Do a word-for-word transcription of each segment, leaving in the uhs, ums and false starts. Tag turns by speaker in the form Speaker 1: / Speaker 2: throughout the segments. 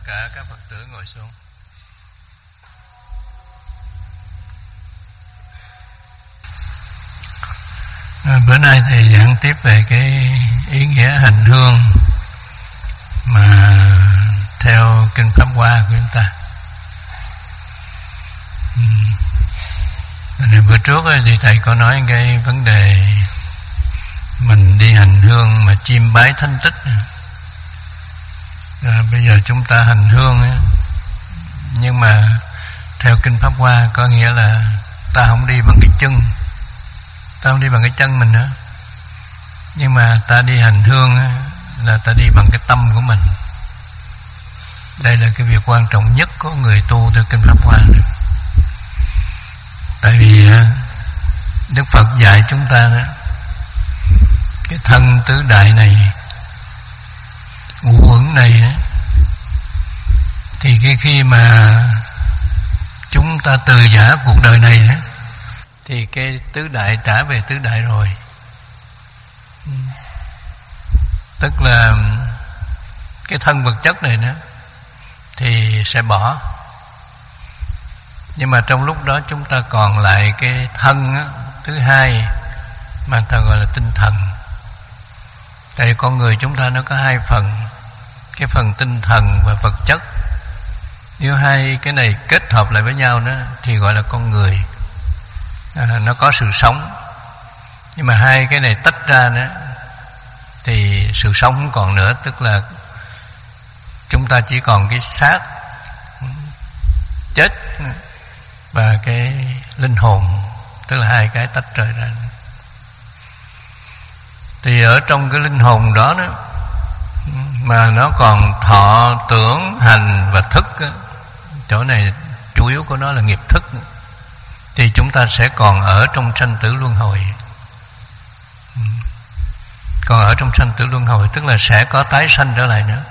Speaker 1: cả các Phật tử ngồi xuống. À, bữa nay thầy giảng tiếp về cái ý nghĩa hành hương mà theo kinh Pháp Hoa của chúng ta. Uhm. Bữa trước thì thầy có nói cái vấn đề mình đi hành hương mà chiêm bái thánh tích. À, bây giờ chúng ta hành hương ấy, nhưng mà theo kinh Pháp Hoa có nghĩa là ta không đi bằng cái chân, ta không đi bằng cái chân mình nữa, nhưng mà ta đi hành hương ấy, là ta đi bằng cái tâm của mình. Đây là cái việc quan trọng nhất của người tu theo kinh Pháp Hoa. Tại vì Đức Phật dạy chúng ta đó, cái thân tứ đại này, ngũ uẩn này đó, thì cái khi mà chúng ta từ giã cuộc đời này đó, thì cái tứ đại trả về tứ đại rồi. Tức là cái thân vật chất này đó thì sẽ bỏ. Nhưng mà trong lúc đó chúng ta còn lại cái thân đó, thứ hai mà ta gọi là tinh thần. Tại vì con người chúng ta nó có hai phần, cái phần tinh thần và vật chất. Nếu hai cái này kết hợp lại với nhau đó thì gọi là con người. À, nó có sự sống. Nhưng mà hai cái này tách ra đó thì sự sống không còn nữa. Tức là chúng ta chỉ còn cái xác chết và cái linh hồn, tức là hai cái tách rời ra. Thì ở trong cái linh hồn đó đó mà nó còn thọ, tưởng, hành và thức đó, chỗ này chủ yếu của nó là nghiệp thức, thì chúng ta sẽ còn ở trong sanh tử luân hồi. Còn ở trong sanh tử luân hồi tức là sẽ có tái sanh trở lại nữa.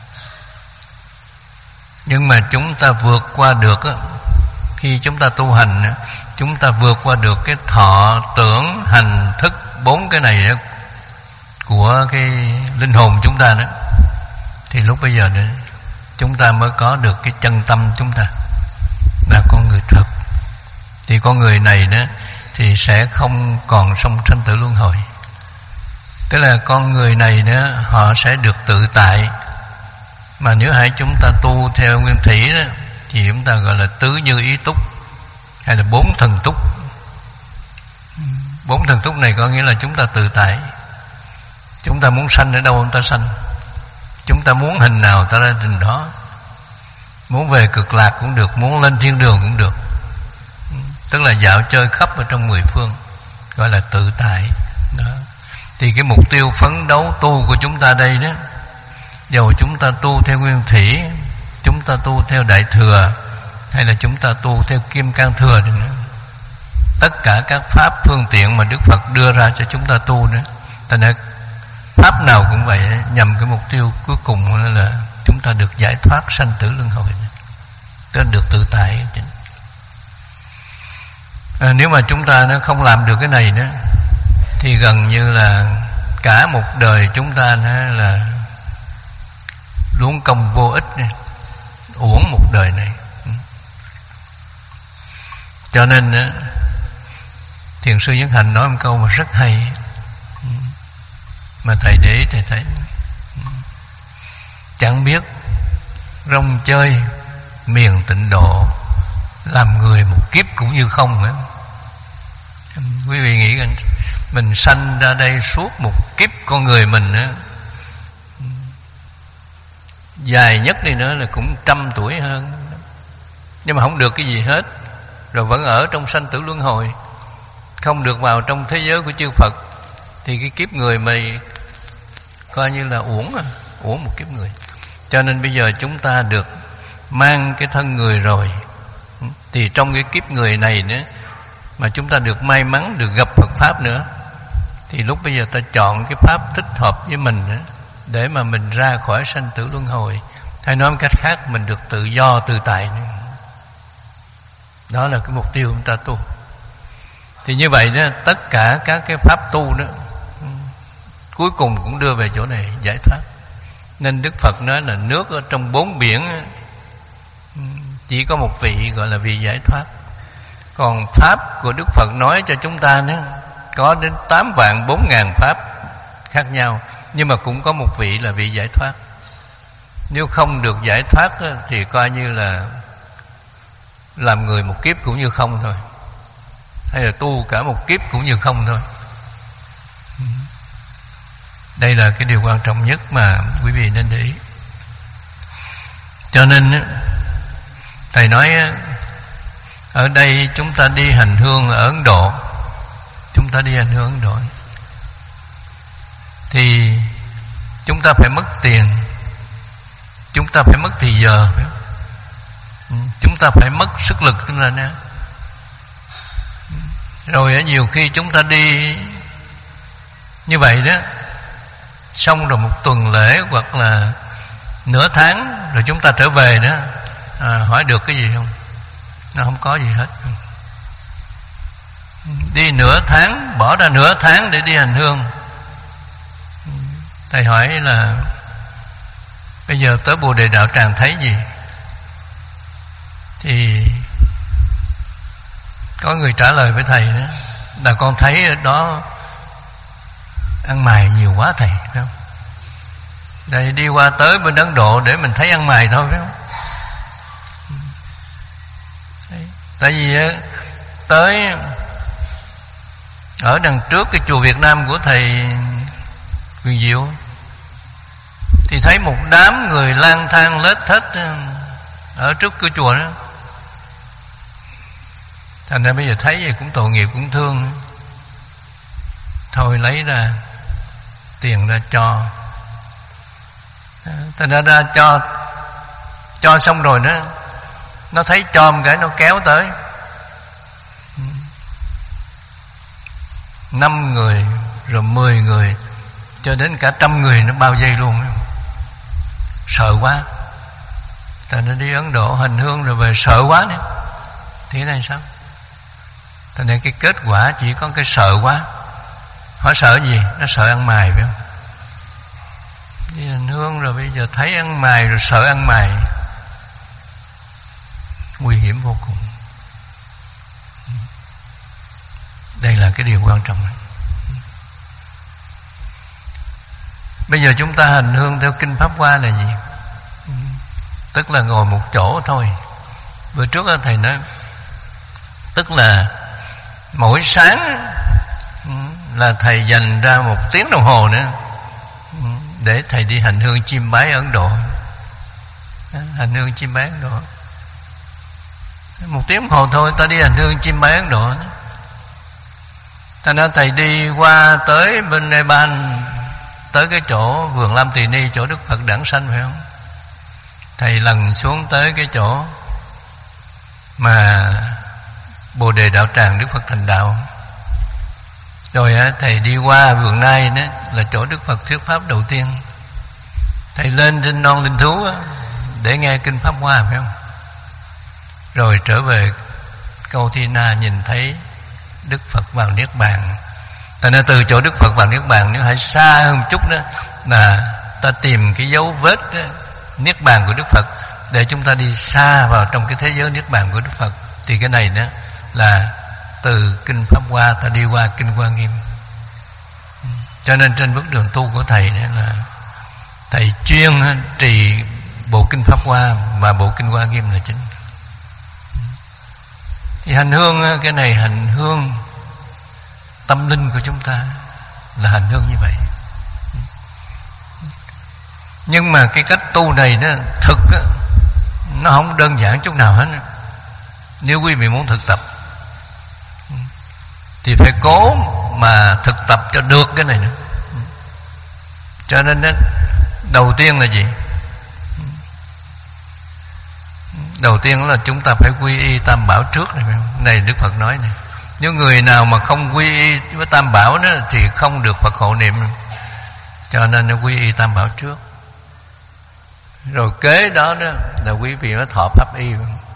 Speaker 1: Nhưng mà chúng ta vượt qua được á, khi chúng ta tu hành á, chúng ta vượt qua được cái thọ, tưởng, hành, thức, bốn cái này đó, của cái linh hồn chúng ta đó, thì lúc bây giờ nữa chúng ta mới có được cái chân tâm chúng ta là con người thực. Thì con người này đó thì sẽ không còn trong sanh tử luân hồi. Tức là con người này đó họ sẽ được tự tại. Mà nếu hãy chúng ta tu theo nguyên thủy đó thì chúng ta gọi là tứ như ý túc, hay là bốn thần túc. Bốn thần túc này có nghĩa là chúng ta tự tại. Chúng ta muốn sanh ở đâu chúng ta sanh, chúng ta muốn hình nào ta ra hình đó, muốn về cực lạc cũng được, muốn lên thiên đường cũng được. Tức là dạo chơi khắp ở trong mười phương, gọi là tự tại đó. Thì cái mục tiêu phấn đấu tu của chúng ta đây đó, dầu chúng ta tu theo nguyên thủy, chúng ta tu theo đại thừa, hay là chúng ta tu theo kim cang thừa thì nữa, tất cả các pháp phương tiện mà Đức Phật đưa ra cho chúng ta tu nữa, thành ra pháp nào cũng vậy, nhằm cái mục tiêu cuối cùng là chúng ta được giải thoát sanh tử luân hồi, tức là được tự tại. À, nếu mà chúng ta nó không làm được cái này nữa thì gần như là cả một đời chúng ta nó là luống công vô ích, uổng một đời này. Cho nên Thiền sư Nhất Hạnh nói một câu mà rất hay, mà thầy để ý thầy thấy chẳng biết rong chơi miền tịnh độ, làm người một kiếp cũng như không nữa. Quý vị nghĩ rằng mình sanh ra đây suốt một kiếp con người mình nữa, dài nhất đi nữa là cũng trăm tuổi hơn, nhưng mà không được cái gì hết, rồi vẫn ở trong sanh tử luân hồi, không được vào trong thế giới của chư Phật, thì cái kiếp người mày coi như là uổng à, uổng một kiếp người. Cho nên bây giờ chúng ta được mang cái thân người rồi, thì trong cái kiếp người này nữa mà chúng ta được may mắn được gặp Phật Pháp nữa, thì lúc bây giờ ta chọn cái Pháp thích hợp với mình nữa, để mà mình ra khỏi sanh tử luân hồi, hay nói một cách khác, mình được tự do tự tại nữa. Đó là cái mục tiêu chúng ta tu. Thì như vậy đó, tất cả các cái pháp tu đó cuối cùng cũng đưa về chỗ này, giải thoát. Nên Đức Phật nói là nước ở trong bốn biển chỉ có một vị gọi là vị giải thoát. Còn pháp của Đức Phật nói cho chúng ta nữa có đến tám vạn bốn ngàn pháp khác nhau, nhưng mà cũng có một vị là vị giải thoát. Nếu không được giải thoát thì coi như là làm người một kiếp cũng như không thôi, hay là tu cả một kiếp cũng như không thôi. Đây là cái điều quan trọng nhất mà quý vị nên để ý. Cho nên Thầy nói ở đây chúng ta đi hành hương ở Ấn Độ, chúng ta đi hành hương Ấn Độ thì chúng ta phải mất tiền, chúng ta phải mất thì giờ, phải không? Chúng ta phải mất sức lực chúng ta nữa. Rồi nhiều khi chúng ta đi như vậy đó, xong rồi một tuần lễ hoặc là nửa tháng rồi chúng ta trở về đó, à, hỏi được cái gì không? Nó không có gì hết. Đi nửa tháng, bỏ ra nửa tháng để đi hành hương. Thầy hỏi là bây giờ tới Bồ Đề Đạo Tràng thấy gì? Thì có người trả lời với thầy đó là con thấy ở đó ăn mày nhiều quá thầy, phải không? Đây đi qua tới bên Ấn Độ để mình thấy ăn mày thôi, phải không? Đấy. Tại vì tới ở đằng trước cái chùa Việt Nam của thầy Quyền Diệu thì thấy một đám người lang thang lết thết ở trước cái chùa đó. Thành ra bây giờ thấy vậy cũng tội nghiệp, cũng thương. Thôi lấy ra tiền ra cho. Thành ra ra cho cho xong rồi nó nó thấy cho một cái nó kéo tới năm người rồi mười người cho đến cả trăm người, nó bao vây luôn. Sợ quá. Thành ra đi Ấn Độ hành hương rồi về sợ quá nữa. Thì thế này sao? Thành ra cái kết quả chỉ có cái sợ quá. Hỏi sợ gì? Nó sợ ăn mày, phải không? Đi hành hương rồi bây giờ thấy ăn mày rồi sợ ăn mày, nguy hiểm vô cùng. Đây là cái điều quan trọng. Bây giờ chúng ta hành hương theo Kinh Pháp Hoa là gì? Tức là ngồi một chỗ thôi. Bữa trước thầy nói tức là mỗi sáng là thầy dành ra một tiếng đồng hồ nữa để thầy đi hành hương chiêm bái Ấn Độ. Hành hương chiêm bái Ấn Độ một tiếng đồng hồ thôi, ta đi hành hương chiêm bái Ấn Độ. Thành ra thầy đi qua tới bên Nepal, tới cái chỗ vườn Lam Tỳ Ni, chỗ Đức Phật đản sanh, phải không? Thầy lần xuống tới cái chỗ mà Bồ Đề Đạo Tràng Đức Phật thành đạo. Rồi thầy đi qua vườn Nai đó là chỗ Đức Phật thuyết pháp đầu tiên. Thầy lên trên non linh thú để nghe Kinh Pháp Hoa, phải không? Rồi trở về Câu Thi Na nhìn thấy Đức Phật vào Niết Bàn. Thành ra từ chỗ Đức Phật vào Niết Bàn, nếu hãy xa hơn một chút đó là ta tìm cái dấu vết đó, Niết Bàn của Đức Phật, để chúng ta đi xa vào trong cái thế giới Niết Bàn của Đức Phật. Thì cái này đó là từ Kinh Pháp Hoa ta đi qua Kinh Hoa Nghiêm. Cho nên trên bước đường tu của thầy đó là thầy chuyên trì bộ Kinh Pháp Hoa và bộ Kinh Hoa Nghiêm là chính. Thì hành hương, cái này hành hương tâm linh của chúng ta là hành hương như vậy. Nhưng mà cái cách tu này nó thực á, nó không đơn giản chút nào hết. Nếu quý vị muốn thực tập thì phải cố mà thực tập cho được cái này nữa. Cho nên đó, đầu tiên là gì? Đầu tiên là chúng ta phải quy y Tam Bảo trước này, phải không? Này Đức Phật nói này, nếu người nào mà không quy y với Tam Bảo đó thì không được Phật hộ niệm. Cho nên nó quy y Tam Bảo trước. Rồi kế đó đó là quý vị mới thọ pháp y.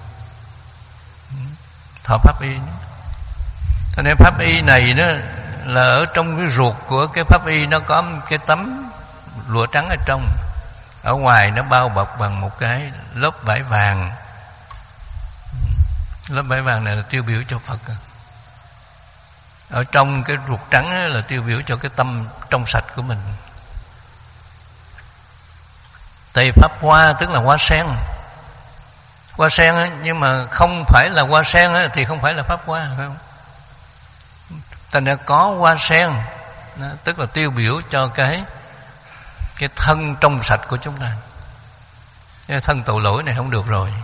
Speaker 1: Thọ pháp y nữa. Cho nên pháp y này đó là ở trong cái ruột của cái pháp y nó có cái tấm lụa trắng ở trong. Ở ngoài nó bao bọc bằng một cái lớp vải vàng. Lớp vải vàng này là tiêu biểu cho Phật. Ở trong cái ruột trắng là tiêu biểu cho cái tâm trong sạch của mình. Tây Pháp Hoa tức là hoa sen. Hoa sen ấy, nhưng mà không phải là hoa sen ấy, thì không phải là Pháp Hoa, phải không? Thành ra có hoa sen đó, tức là tiêu biểu cho cái cái thân trong sạch của chúng ta. Cái thân tội lỗi này không được rồi.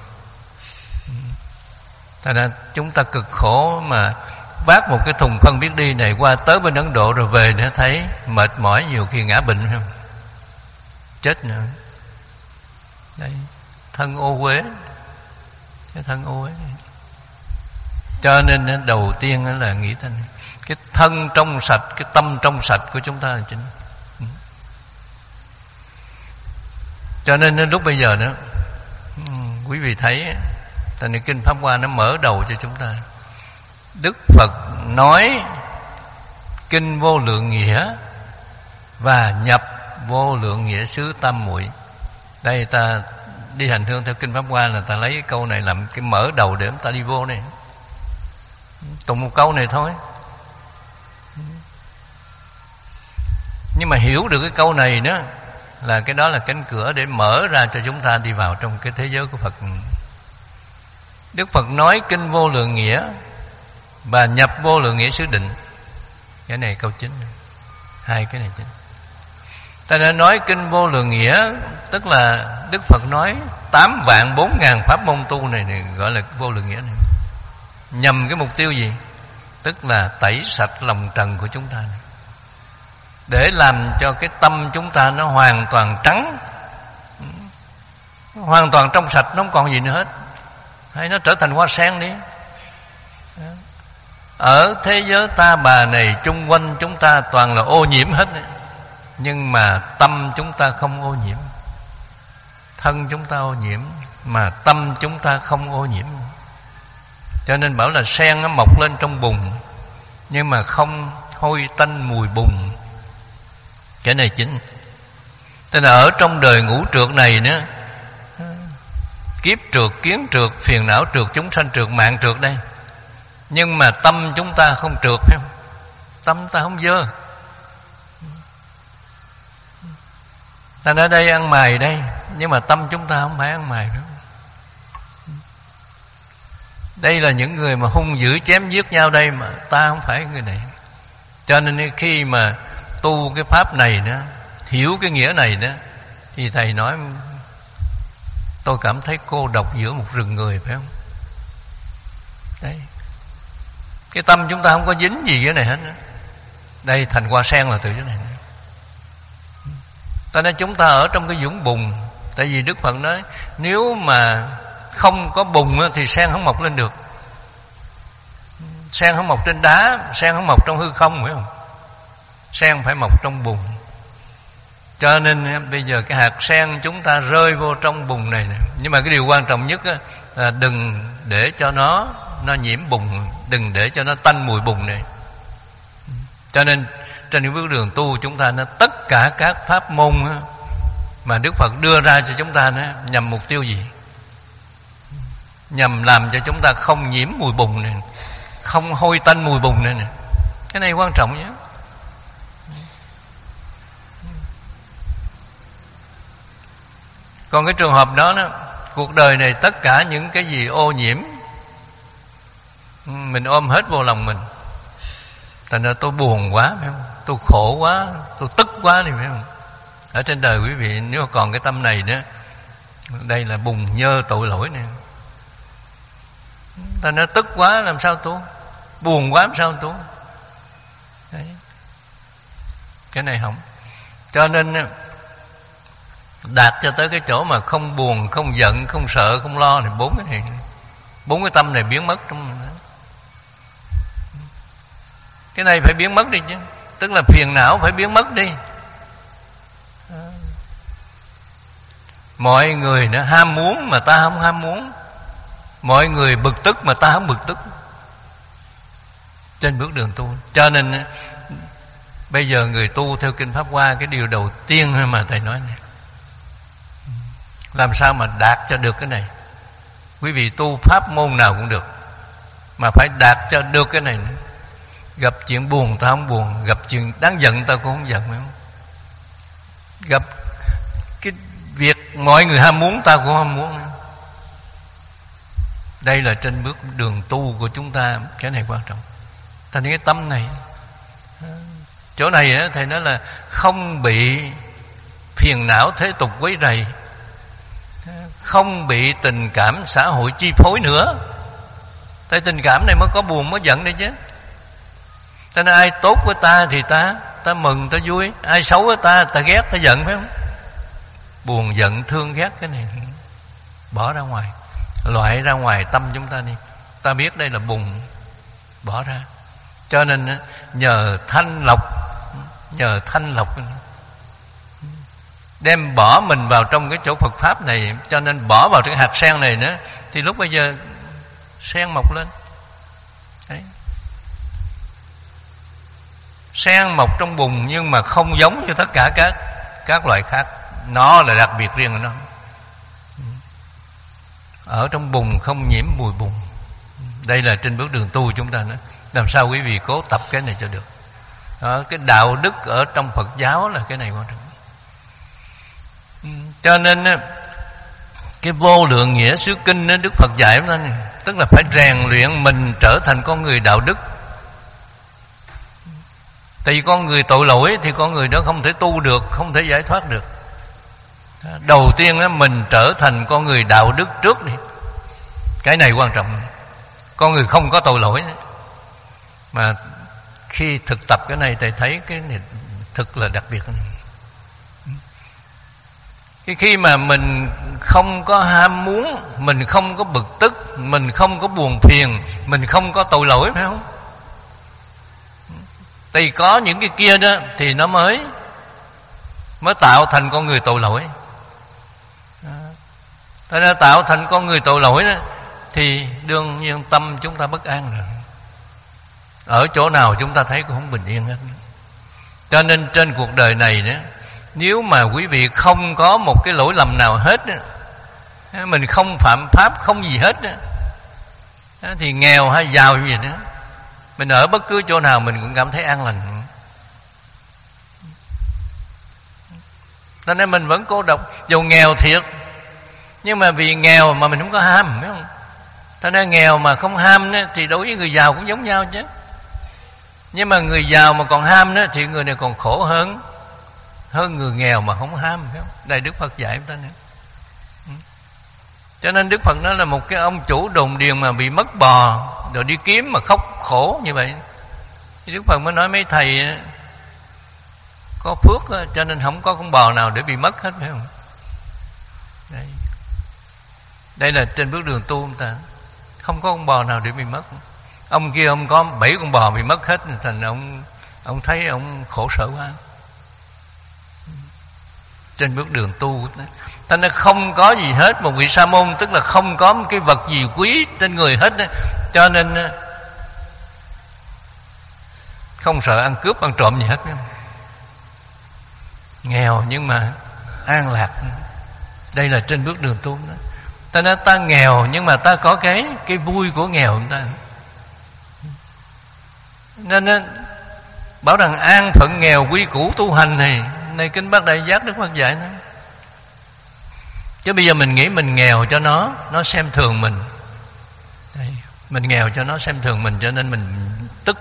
Speaker 1: Thành ra chúng ta cực khổ mà vác một cái thùng phân biết đi này qua tới bên Ấn Độ rồi về để thấy mệt mỏi, nhiều khi ngã bệnh không? Chết nữa. Đấy, thân ô uế, cái thân ô uế. Cho nên đầu tiên là nghĩ tới cái thân trong sạch, cái tâm trong sạch của chúng ta là chính. Cho nên đến lúc bây giờ nữa, quý vị thấy tại nên kinh Pháp Hoa nó mở đầu cho chúng ta. Đức Phật nói kinh Vô Lượng Nghĩa và nhập Vô Lượng Nghĩa xứ Tam Muội. Đây ta đi hành hương theo kinh Pháp Hoa là ta lấy cái câu này làm cái mở đầu để chúng ta đi vô này. Tụng một câu này thôi. Nhưng mà hiểu được cái câu này nữa là cái đó là cánh cửa để mở ra cho chúng ta đi vào trong cái thế giới của Phật. Đức Phật nói kinh Vô Lượng Nghĩa và nhập Vô Lượng Nghĩa xứ Định. Cái này câu chính. Hai cái này chính. Ta đã nói kinh Vô Lượng Nghĩa, tức là Đức Phật nói tám vạn bốn ngàn pháp môn tu này, này gọi là Vô Lượng Nghĩa này. Nhằm cái mục tiêu gì? Tức là tẩy sạch lòng trần của chúng ta này, để làm cho cái tâm chúng ta nó hoàn toàn trắng, hoàn toàn trong sạch, nó không còn gì nữa hết. Hay nó trở thành hoa sen đi. Ở thế giới ta bà này chung quanh chúng ta toàn là ô nhiễm hết đấy. Nhưng mà tâm chúng ta không ô nhiễm. Thân chúng ta ô nhiễm mà tâm chúng ta không ô nhiễm. Cho nên bảo là sen nó mọc lên trong bùn, nhưng mà không hôi tanh mùi bùn. Cái này chính. Tức là ở trong đời ngũ trượt này nữa, kiếp trượt, kiến trượt, phiền não trượt, chúng sanh trượt, mạng trượt đây. Nhưng mà tâm chúng ta không trượt, phải không? Tâm ta không dơ. Ta ở đây ăn mày đây, nhưng mà tâm chúng ta không phải ăn mày đâu. Đây là những người mà hung dữ chém giết nhau đây, mà ta không phải người này. Cho nên khi mà tu cái pháp này nữa, hiểu cái nghĩa này nữa, thì thầy nói tôi cảm thấy cô độc giữa một rừng người, phải không? Đấy, cái tâm chúng ta không có dính gì cái này hết nữa. Đây thành hoa sen là từ cái này. Cho nên chúng ta ở trong cái vũng bùn. Tại vì Đức Phật nói nếu mà không có bùn thì sen không mọc lên được. Sen không mọc trên đá, sen không mọc trong hư không, phải không? Sen phải mọc trong bùn. Cho nên bây giờ cái hạt sen chúng ta rơi vô trong bùn này nè. Nhưng mà cái điều quan trọng nhất là đừng để cho nó nó nhiễm bùn, đừng để cho nó tanh mùi bùn này. Cho nên trên những bước đường tu chúng ta nó tất cả các pháp môn mà Đức Phật đưa ra cho chúng ta đó, nhằm mục tiêu gì? Nhằm làm cho chúng ta không nhiễm mùi bùn này, không hôi tanh mùi bùn này nè. Cái này quan trọng nhé. Còn cái trường hợp đó đó, cuộc đời này tất cả những cái gì ô nhiễm mình ôm hết vô lòng mình. Thành ra tôi buồn quá, phải không? Tôi khổ quá, tôi tức quá, thì phải không? Ở trên đời quý vị nếu còn cái tâm này nữa, đây là bùn nhơ tội lỗi nè. Thành ra tức quá làm sao tu, buồn quá làm sao tu. Đấy, cái này không. Cho nên đạt cho tới cái chỗ mà không buồn, không giận, không sợ, không lo thì bốn cái này, bốn cái tâm này biến mất trong mình. Cái này phải biến mất đi chứ. Tức là phiền não phải biến mất đi. Mọi người nó ham muốn mà ta không ham muốn. Mọi người bực tức mà ta không bực tức. Trên bước đường tu. Cho nên bây giờ người tu theo kinh Pháp Hoa, cái điều đầu tiên mà thầy nói này, Làm sao mà đạt cho được cái này? Quý vị tu pháp môn nào cũng được, mà phải đạt cho được cái này nữa. Gặp chuyện buồn ta không buồn, gặp chuyện đáng giận ta cũng không giận, phải không? Gặp cái việc mọi người ham muốn ta cũng không muốn. Đây là trên bước đường tu của chúng ta, cái này quan trọng. Thành cái tâm này, chỗ này thầy nói là không bị phiền não thế tục quấy rầy, không bị tình cảm xã hội chi phối nữa. Tại tình cảm này mới có buồn mới giận đây chứ. Cho nên ai tốt với ta thì ta ta mừng, ta vui. Ai xấu với ta, ta ghét, ta giận, phải không? Buồn, giận, thương, ghét, cái này bỏ ra ngoài, loại ra ngoài tâm chúng ta đi. Ta biết đây là bùn, bỏ ra. Cho nên nhờ thanh lọc, nhờ thanh lọc đem bỏ mình vào trong cái chỗ Phật Pháp này. Cho nên bỏ vào cái hạt sen này nữa, thì lúc bây giờ sen mọc lên. Đấy. Sen mọc trong bùn nhưng mà không giống như tất cả các các loại khác. Nó là đặc biệt riêng của nó. Ở trong bùn không nhiễm mùi bùn. Đây là trên bước đường tu chúng ta nữa. Làm sao quý vị cố tập cái này cho được. Đó, cái đạo đức ở trong Phật giáo là cái này quan trọng. Cho nên cái vô lượng nghĩa xứ kinh đó, Đức Phật dạy chúng ta này, tức là phải rèn luyện mình trở thành con người đạo đức. Tại vì con người tội lỗi thì con người đó không thể tu được, không thể giải thoát được. Đầu tiên đó, mình trở thành con người đạo đức trước đi. Cái này quan trọng. Con người không có tội lỗi. Mà khi thực tập cái này thầy thấy cái này thực là đặc biệt. Cái khi mà mình không có ham muốn, mình không có bực tức, mình không có buồn phiền, mình không có tội lỗi, phải không? Thì có những cái kia đó thì nó mới mới tạo thành con người tội lỗi. Thế nên tạo thành con người tội lỗi đó, thì đương nhiên tâm chúng ta bất an rồi. Ở chỗ nào chúng ta thấy cũng không bình yên hết. Cho nên trên cuộc đời này đó, nếu mà quý vị không có một cái lỗi lầm nào hết, mình không phạm pháp, không gì hết, thì nghèo hay giàu gì nữa, mình ở bất cứ chỗ nào mình cũng cảm thấy an lành. Cho nên mình vẫn cô độc, dù nghèo thiệt, nhưng mà vì nghèo mà mình không có ham, phải không? Cho nên nghèo mà không ham thì đối với người giàu cũng giống nhau chứ. Nhưng mà người giàu mà còn ham đó, thì người này còn khổ hơn hơn người nghèo mà không ham, phải không? Đây Đức Phật dạy chúng ta nữa. Cho nên Đức Phật nói là một cái ông chủ đồn điền mà bị mất bò rồi đi kiếm mà khóc khổ như vậy, thì Đức Phật mới nói mấy thầy có phước cho nên không có con bò nào để bị mất hết, phải không? Đây, đây là trên bước đường tu chúng ta không có con bò nào để bị mất. Ông kia ông có bảy con bò bị mất hết, thành ông ông thấy ông khổ sở quá. Trên bước đường tu ta nó không có gì hết. Một vị sa môn tức là không có một cái vật gì quý trên người hết, cho nên không sợ ăn cướp ăn trộm gì hết. Nghèo nhưng mà an lạc. Đây là trên bước đường tu đó. Ta nói ta nghèo nhưng mà ta có cái cái vui của nghèo người ta. Nên bảo rằng an phận nghèo quy củ tu hành này, này kinh Bát Đại Giác Đức Phật dạy đó. Chứ bây giờ mình nghĩ mình nghèo cho nó, nó xem thường mình. Đây, mình nghèo cho nó xem thường mình, cho nên mình tức,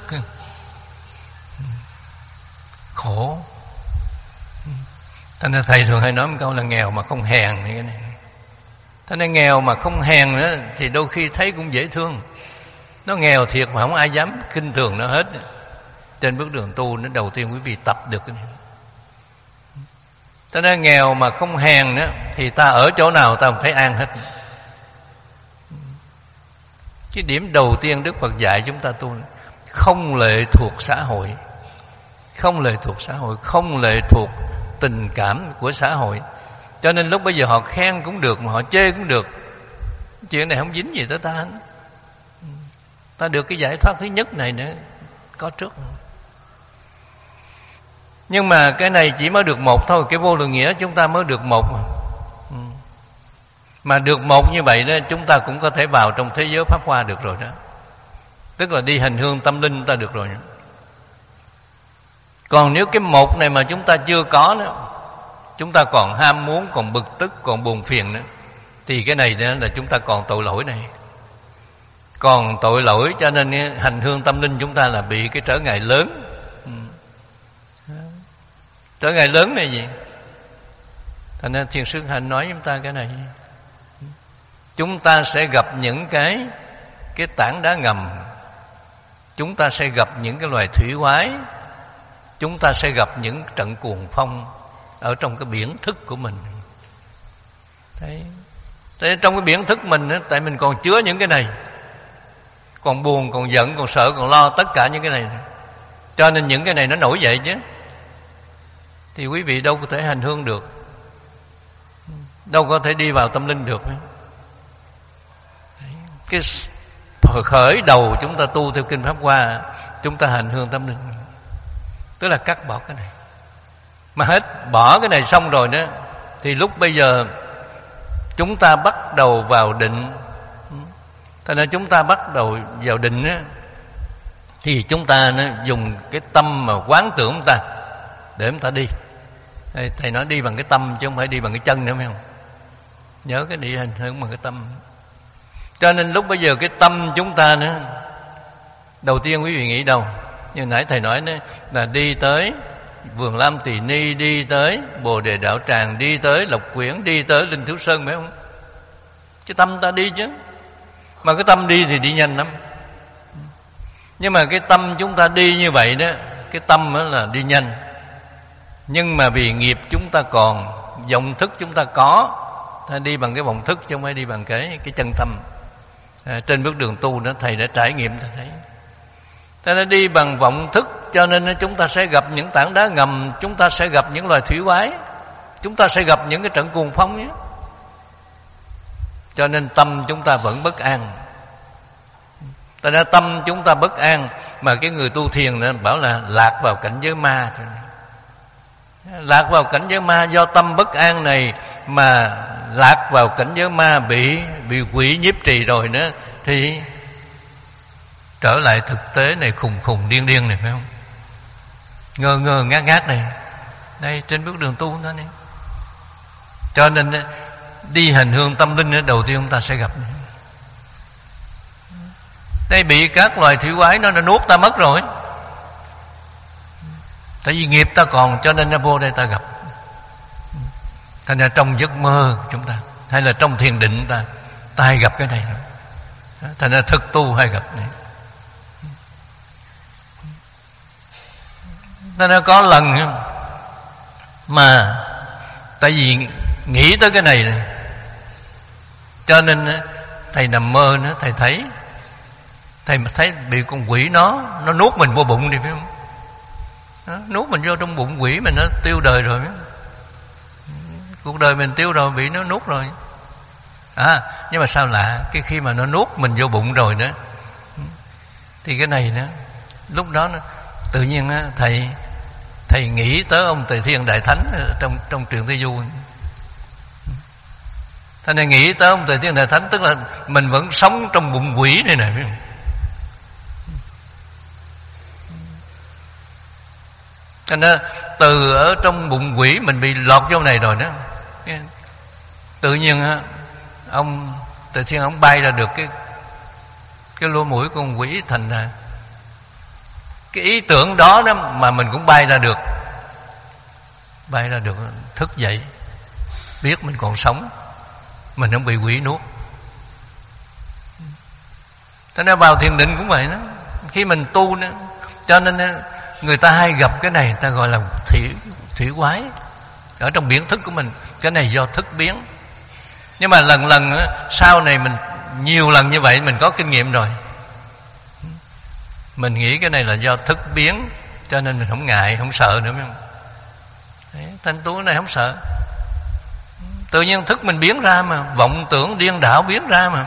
Speaker 1: khổ. Thế nên thầy thường hay nói một câu là nghèo mà không hèn này, cái này. Thế nên nghèo mà không hèn nữa thì đôi khi thấy cũng dễ thương. Nó nghèo thiệt mà không ai dám khinh thường nó hết. Trên bước đường tu nó đầu tiên quý vị tập được cái này. Cho nên nghèo mà không hèn nữa thì ta ở chỗ nào ta cũng thấy an hết. Cái điểm đầu tiên Đức Phật dạy chúng ta tu, không lệ thuộc xã hội, không lệ thuộc xã hội, không lệ thuộc tình cảm của xã hội. Cho nên lúc bây giờ họ khen cũng được mà họ chê cũng được, chuyện này không dính gì tới ta hết. Ta được cái giải thoát thứ nhất này nữa có trước. Nhưng mà cái này chỉ mới được một thôi, cái vô lượng nghĩa chúng ta mới được một mà. Mà được một như vậy đó, chúng ta cũng có thể vào trong thế giới pháp hoa được rồi đó. Tức là đi hành hương tâm linh ta được rồi đó. Còn nếu cái một này mà chúng ta chưa có đó, chúng ta còn ham muốn, còn bực tức, còn buồn phiền nữa, thì cái này đó là chúng ta còn tội lỗi này. Còn tội lỗi cho nên hành hương tâm linh chúng ta là bị cái trở ngại lớn. Trở ngại lớn này gì? Thành ra Thiền sư Hạnh nói chúng ta cái này. Chúng ta sẽ gặp những cái cái tảng đá ngầm, chúng ta sẽ gặp những cái loài thủy quái, chúng ta sẽ gặp những trận cuồng phong ở trong cái biển thức của mình. Đấy. Thế trong cái biển thức mình đó, tại mình còn chứa những cái này, còn buồn, còn giận, còn sợ, còn lo, tất cả những cái này, cho nên những cái này nó nổi dậy chứ. Thì quý vị đâu có thể hành hương được, đâu có thể đi vào tâm linh được. Cái khởi đầu chúng ta tu theo kinh Pháp Hoa, chúng ta hành hương tâm linh, tức là cắt bỏ cái này. Mà hết bỏ cái này xong rồi đó, thì lúc bây giờ chúng ta bắt đầu vào định. Thế nên chúng ta bắt đầu vào định á, thì chúng ta nó dùng cái tâm mà quán tưởng chúng ta để chúng ta đi. Thầy, thầy nói đi bằng cái tâm chứ không phải đi bằng cái chân nữa, phải không? Nhớ cái đi hành hương bằng cái tâm. Cho nên lúc bây giờ cái tâm chúng ta nữa, đầu tiên quý vị nghĩ đâu? Như nãy thầy nói đó, là đi tới Vườn Lam Tỳ Ni, đi tới Bồ Đề Đạo Tràng, đi tới Lộc Quyển, đi tới Linh Thiếu Sơn, phải không? Cái tâm ta đi chứ. Mà cái tâm đi thì đi nhanh lắm. Nhưng mà cái tâm chúng ta đi như vậy đó, cái tâm đó là đi nhanh. Nhưng mà vì nghiệp chúng ta còn, vọng thức chúng ta có, ta đi bằng cái vọng thức chứ không phải đi bằng cái cái chân tâm. À, trên bước đường tu đó thầy đã trải nghiệm ta thấy. Ta đã đi bằng vọng thức, cho nên chúng ta sẽ gặp những tảng đá ngầm, chúng ta sẽ gặp những loài thủy quái, chúng ta sẽ gặp những cái trận cuồng phong nhé. Cho nên tâm chúng ta vẫn bất an. Ta đã tâm chúng ta bất an, mà cái người tu thiền đó bảo là lạc vào cảnh giới ma. Lạc vào cảnh giới ma, do tâm bất an này mà lạc vào cảnh giới ma, bị bị quỷ nhiếp trì rồi nữa, thì trở lại thực tế này khùng khùng điên điên này, phải không? Ngơ ngơ ngát ngát này. Đây trên bước đường tu đó này. Cho nên đi hành hương tâm linh đầu tiên chúng ta sẽ gặp. Đây bị các loài thủy quái nó đã nuốt ta mất rồi. Tại vì nghiệp ta còn, cho nên nó vô đây ta gặp. Thành ra trong giấc mơ chúng ta, hay là trong thiền định ta, ta hay gặp cái này. Thành ra thực tu hay gặp này. Thành ra có lần mà tại vì nghĩ tới cái này này, cho nên thầy nằm mơ nữa, thầy thấy thầy thấy bị con quỷ nó nó nuốt mình vô bụng đi, phải không? Đó, nuốt mình vô trong bụng quỷ mình, nó tiêu đời rồi. Cuộc đời mình tiêu rồi, bị nó nuốt rồi. À, nhưng mà sao lạ, cái khi mà nó nuốt mình vô bụng rồi nữa, thì cái này nữa, lúc đó nó, tự nhiên á, thầy thầy nghĩ tới ông Tề Thiên Đại Thánh trong trong truyện Thế Du. Thầy này nghĩ tới ông Tề Thiên Đại Thánh, tức là mình vẫn sống trong bụng quỷ này này, phải không? Cho nên từ ở trong bụng quỷ mình bị lọt vô này rồi đó, tự nhiên á, ông Tề Thiên ông bay ra được cái cái lỗ mũi con quỷ, thành ra cái ý tưởng đó đó mà mình cũng bay ra được, bay ra được, thức dậy biết mình còn sống, mình không bị quỷ nuốt. Cho nên vào thiền định cũng vậy đó, khi mình tu nữa, cho nên người ta hay gặp cái này, người ta gọi là thủy thủy quái ở trong biển thức của mình. Cái này do thức biến. Nhưng mà lần lần sau này mình nhiều lần như vậy mình có kinh nghiệm rồi, mình nghĩ cái này là do thức biến, cho nên mình không ngại, không sợ nữa, phải không? Đấy, thanh tu này không sợ. Tự nhiên thức mình biến ra mà, vọng tưởng điên đảo biến ra mà.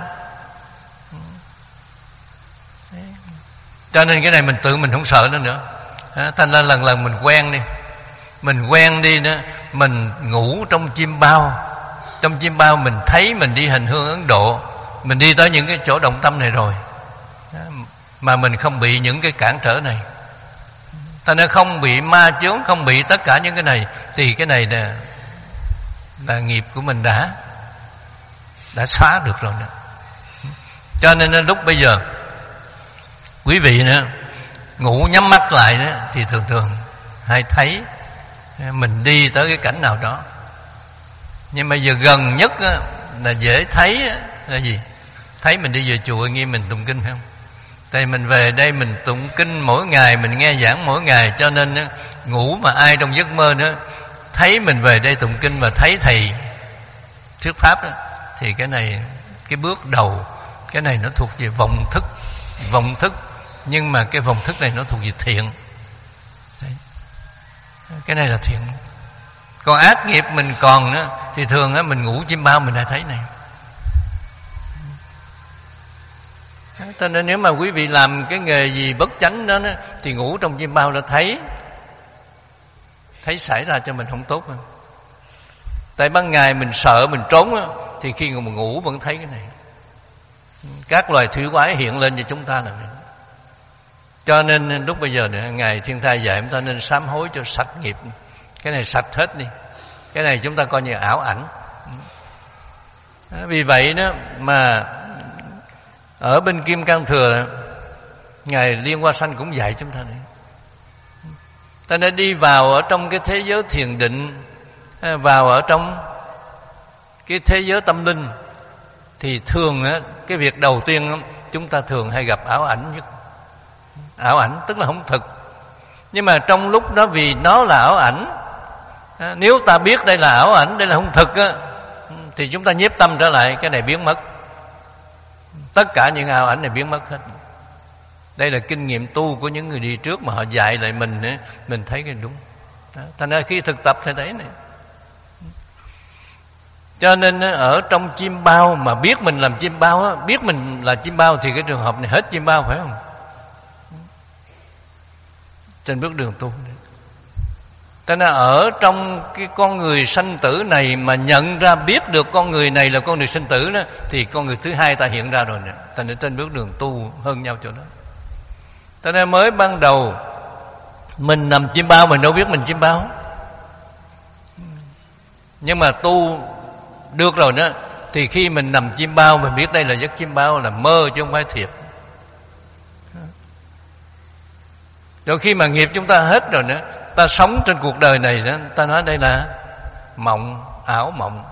Speaker 1: Đấy. Cho nên cái này mình tự mình không sợ nữa nữa. À, thành ra lần lần mình quen đi, mình quen đi nữa, mình ngủ trong chim bao, Trong chim bao mình thấy mình đi hành hương Ấn Độ, mình đi tới những cái chỗ động tâm này rồi, mà mình không bị những cái cản trở này, ta nói không bị ma chướng, không bị tất cả những cái này, thì cái này là, là nghiệp của mình đã đã xóa được rồi đó. Cho nên lúc bây giờ quý vị nữa ngủ nhắm mắt lại đó, thì thường thường hay thấy mình đi tới cái cảnh nào đó. Nhưng mà giờ gần nhất á, là dễ thấy á, là gì? Thấy mình đi về chùa nghiêm mình tụng kinh phải không? Tại mình về đây mình tụng kinh mỗi ngày, mình nghe giảng mỗi ngày, cho nên á, ngủ mà ai trong giấc mơ nữa thấy mình về đây tụng kinh và thấy thầy thuyết pháp đó, thì cái này, cái bước đầu, cái này nó thuộc về vọng thức, vọng thức. Nhưng mà cái vọng thức này nó thuộc về thiện. Đấy. Cái này là thiện. Còn ác nghiệp mình còn nữa, thì thường á mình ngủ chim bao mình đã thấy này. Cho nên nếu mà quý vị làm cái nghề gì bất chánh đó, đó thì ngủ trong chim bao là thấy thấy xảy ra cho mình không tốt hơn. Tại ban ngày mình sợ mình trốn đó, thì khi mà ngủ vẫn thấy cái này. Các loài thủy quái hiện lên cho chúng ta là này. Cho nên lúc bây giờ này, Ngài Thiên Thai dạy chúng ta nên sám hối cho sạch nghiệp. Cái này sạch hết đi. Cái này chúng ta coi như ảo ảnh. Vì vậy đó mà ở bên Kim Cang Thừa, Ngài Liên Hoa Sanh cũng dạy chúng ta này. Ta đã đi vào ở trong cái thế giới thiền định, vào ở trong cái thế giới tâm linh, thì thường á, cái việc đầu tiên chúng ta thường hay gặp ảo ảnh nhất. Ảo ảnh tức là không thực. Nhưng mà trong lúc đó vì nó là ảo ảnh, nếu ta biết đây là ảo ảnh, đây là không thực á, thì chúng ta nhiếp tâm trở lại, cái này biến mất. Tất cả những ảo ảnh này biến mất hết. Đây là kinh nghiệm tu của những người đi trước mà họ dạy lại mình, mình thấy cái đúng. Thành ra khi thực tập thì thấy này. Cho nên ở trong chim bao mà biết mình làm chim bao á, biết mình là chim bao thì cái trường hợp này hết chim bao phải không? Trên bước đường tu. Cho nên ở trong cái con người sanh tử này mà nhận ra biết được con người này là con người sanh tử đó, thì con người thứ hai ta hiện ra rồi nè. Cho nên trên bước đường tu hơn nhau chỗ đó. Cho nên mới ban đầu mình nằm chim bao mình đâu biết mình chim bao. Nhưng mà tu được rồi đó, thì khi mình nằm chim bao mình biết đây là giấc chim bao, là mơ chứ không phải thiệt. Rồi khi mà nghiệp chúng ta hết rồi nữa, ta sống trên cuộc đời này đó, ta nói đây là mộng, ảo mộng.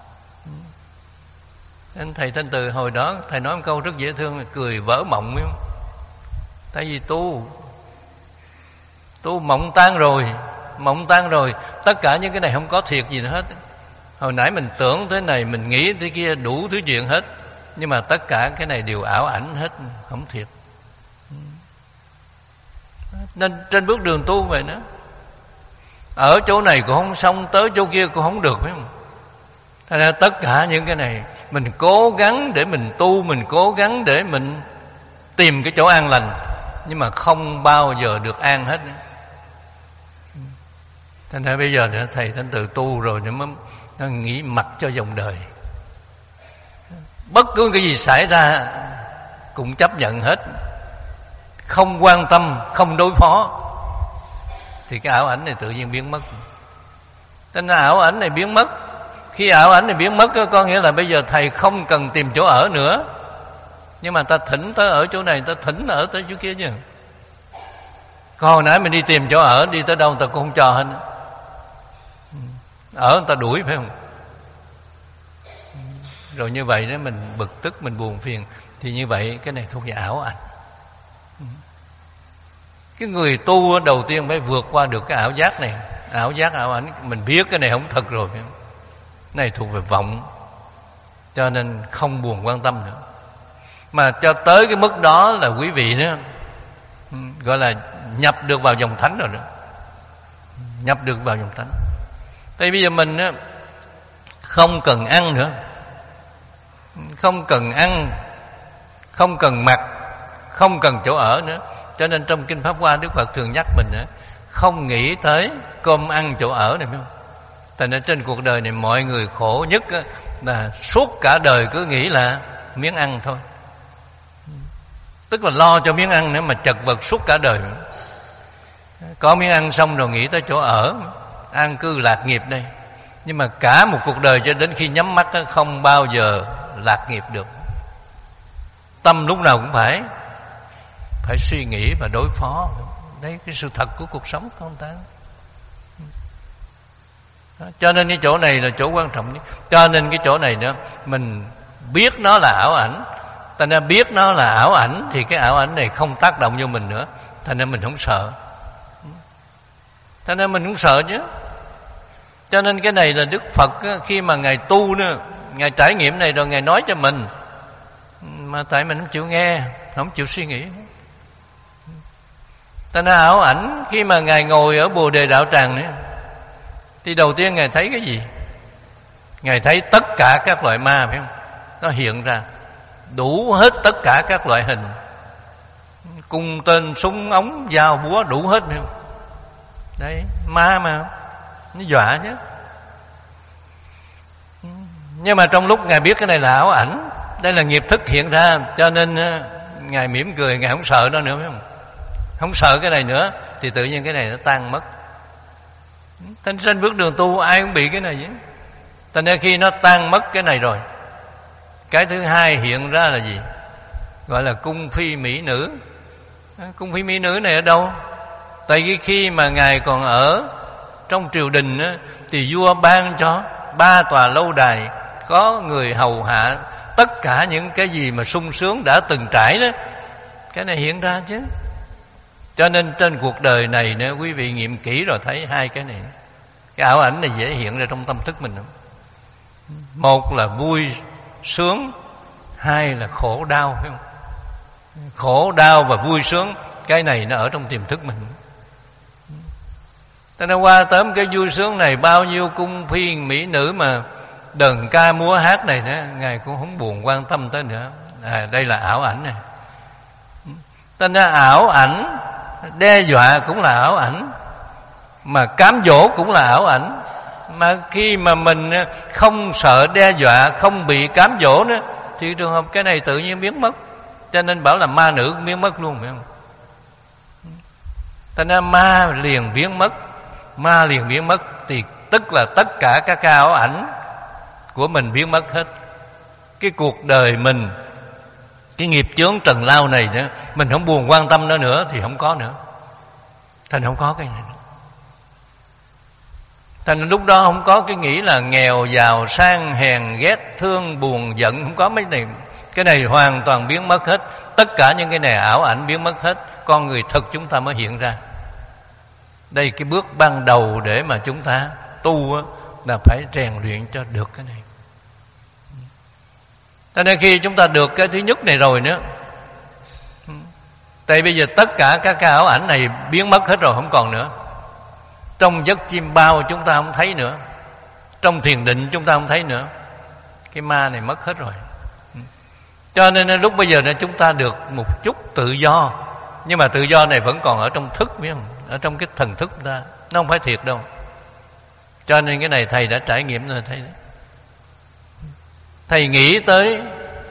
Speaker 1: Anh thầy Thanh Từ hồi đó thầy nói một câu rất dễ thương là cười vỡ mộng, biết không? Tại vì tu tu mộng tan rồi, mộng tan rồi, tất cả những cái này không có thiệt gì nữa hết. Hồi nãy mình tưởng thế này, mình nghĩ thế kia, đủ thứ chuyện hết, nhưng mà tất cả cái này đều ảo ảnh hết, không thiệt. Nên trên bước đường tu vậy đó, ở chỗ này cũng không xong, tới chỗ kia cũng không được, phải không? Thành ra tất cả những cái này mình cố gắng để mình tu, mình cố gắng để mình tìm cái chỗ an lành, nhưng mà không bao giờ được an hết. Thành ra bây giờ nữa, thầy Thanh Từ tu rồi nữa mới nó nghĩ mặc cho dòng đời, bất cứ cái gì xảy ra cũng chấp nhận hết, không quan tâm, không đối phó, thì cái ảo ảnh này tự nhiên biến mất. Cho nên ảo ảnh này biến mất. Khi ảo ảnh này biến mất có nghĩa là bây giờ thầy không cần tìm chỗ ở nữa, nhưng mà ta thỉnh tới ở chỗ này, ta thỉnh ở tới chỗ kia chứ. Còn hồi nãy mình đi tìm chỗ ở, đi tới đâu người ta cũng không cho hết, ở người ta đuổi phải không? Rồi như vậy đó mình bực tức, mình buồn phiền, thì như vậy cái này thuộc về ảo ảnh. Cái người tu đầu tiên phải vượt qua được cái ảo giác này. Ảo giác, ảo ảnh, mình biết cái này không thật rồi, phải không? Này thuộc về vọng, cho nên không buồn quan tâm nữa. Mà cho tới cái mức đó là quý vị đó gọi là nhập được vào dòng thánh rồi đó, nhập được vào dòng thánh. Tại bây giờ mình á, không cần ăn nữa, không cần ăn, không cần mặc, không cần chỗ ở nữa. Cho nên trong Kinh Pháp Hoa Đức Phật thường nhắc mình á, không nghĩ tới cơm ăn chỗ ở này, phải không? Thành ra trên cuộc đời này mọi người khổ nhất là suốt cả đời cứ nghĩ là miếng ăn thôi. Tức là lo cho miếng ăn nữa mà chật vật suốt cả đời. Có miếng ăn xong rồi nghĩ tới chỗ ở, an cư lạc nghiệp đây. Nhưng mà cả một cuộc đời cho đến khi nhắm mắt không bao giờ lạc nghiệp được. Tâm lúc nào cũng phải Phải suy nghĩ và đối phó. Đấy cái sự thật của cuộc sống của ông ta. Cho nên cái chỗ này là chỗ quan trọng nhất. Cho nên cái chỗ này nữa, mình biết nó là ảo ảnh. Thành ra biết nó là ảo ảnh thì cái ảo ảnh này không tác động vô mình nữa. Thành ra mình không sợ. Thành ra mình không sợ chứ. Cho nên cái này là Đức Phật khi mà Ngài tu nữa, Ngài trải nghiệm này rồi Ngài nói cho mình. Mà tại mình không chịu nghe, không chịu suy nghĩ. Thành ra ảo ảnh khi mà Ngài ngồi ở Bồ Đề Đạo Tràng nữa, thì đầu tiên Ngài thấy cái gì? Ngài thấy tất cả các loại ma, phải không? Nó hiện ra đủ hết tất cả các loại hình, cung tên súng ống dao búa đủ hết, phải không? Đấy, ma mà nó dọa chứ. Nhưng mà trong lúc Ngài biết cái này là ảo ảnh, đây là nghiệp thức hiện ra, cho nên Ngài mỉm cười, Ngài không sợ nó nữa, phải không? Không sợ cái này nữa thì tự nhiên cái này nó tan mất. Thành trên bước đường tu ai cũng bị cái này vậy. Thành ra khi nó tan mất cái này rồi, cái thứ hai hiện ra là gì? Gọi là cung phi mỹ nữ. Cung phi mỹ nữ này ở đâu? Tại vì khi mà Ngài còn ở trong triều đình á, thì vua ban cho ba tòa lâu đài, có người hầu hạ tất cả những cái gì mà sung sướng đã từng trải đó. Cái này hiện ra chứ. Cho nên trên cuộc đời này nữa, quý vị nghiệm kỹ rồi thấy hai cái này. Cái ảo ảnh này dễ hiện ra trong tâm thức mình. Một là vui sướng, hai là khổ đau, phải không? Khổ đau và vui sướng, cái này nó ở trong tiềm thức mình. Cho nên qua tóm cái vui sướng này, bao nhiêu cung phi mỹ nữ mà đờn ca múa hát này nữa, Ngài cũng không buồn quan tâm tới nữa. À, đây là ảo ảnh này. Cho nên ảo ảnh, đe dọa cũng là ảo ảnh, mà cám dỗ cũng là ảo ảnh. Mà khi mà mình không sợ đe dọa, không bị cám dỗ nữa, thì trường hợp cái này tự nhiên biến mất. Cho nên bảo là ma nữ cũng biến mất luôn, phải không? Cho nên ma liền biến mất. Ma liền biến mất thì tức là tất cả các cái ảo ảnh của mình biến mất hết. Cái cuộc đời mình, cái nghiệp chướng trần lao này nữa, mình không buồn quan tâm nó nữa thì không có nữa. Thành không có cái này nữa. Thành lúc đó không có cái nghĩ là nghèo, giàu, sang, hèn, ghét, thương, buồn, giận, không có mấy này. Cái này hoàn toàn biến mất hết. Tất cả những cái này ảo ảnh biến mất hết. Con người thực chúng ta mới hiện ra. Đây cái bước ban đầu để mà chúng ta tu á, là phải rèn luyện cho được cái này. Cho nên khi chúng ta được cái thứ nhất này rồi nữa, tại bây giờ tất cả các cái ảo ảnh này biến mất hết rồi, không còn nữa. Trong giấc chim bao chúng ta không thấy nữa, trong thiền định chúng ta không thấy nữa. Cái ma này mất hết rồi. Cho nên lúc bây giờ chúng ta được một chút tự do. Nhưng mà tự do này vẫn còn ở trong thức, biết không? Ở trong cái thần thức chúng ta, nó không phải thiệt đâu. Cho nên cái này thầy đã trải nghiệm rồi, thầy thầy nghĩ tới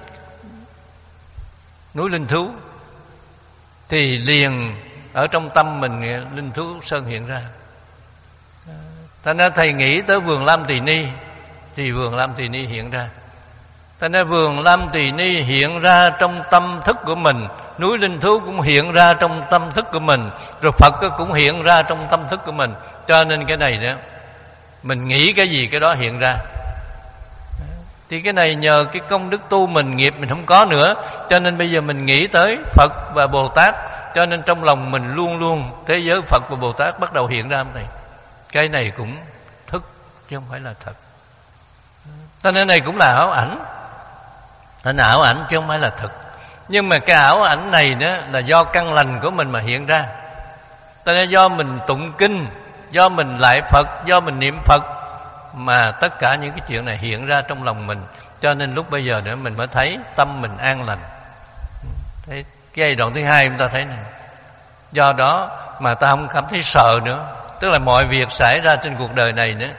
Speaker 1: núi Linh Thú thì liền ở trong tâm mình Linh Thú Sơn hiện ra. Thành ra thầy nghĩ tới vườn Lam Tỳ Ni thì vườn Lam Tỳ Ni hiện ra. Thành ra vườn Lam Tỳ Ni hiện ra trong tâm thức của mình, núi Linh Thú cũng hiện ra trong tâm thức của mình, rồi Phật cũng hiện ra trong tâm thức của mình. Cho nên cái này đó, mình nghĩ cái gì cái đó hiện ra. Thì cái này nhờ cái công đức tu mình, nghiệp mình không có nữa, cho nên bây giờ mình nghĩ tới Phật và Bồ Tát. Cho nên trong lòng mình luôn luôn thế giới Phật và Bồ Tát bắt đầu hiện ra này. Cái này cũng thức chứ không phải là thật. Cho nên này cũng là ảo ảnh. Nó là ảo ảnh chứ không phải là thật. Nhưng mà cái ảo ảnh này đó là do căn lành của mình mà hiện ra. Cho nên do mình tụng kinh, do mình lại Phật, do mình niệm Phật mà tất cả những cái chuyện này hiện ra trong lòng mình. Cho nên lúc bây giờ nữa mình mới thấy tâm mình an lành. Thế cái giai đoạn thứ hai chúng ta thấy này. Do đó mà ta không cảm thấy sợ nữa. Tức là mọi việc xảy ra trên cuộc đời này nữa,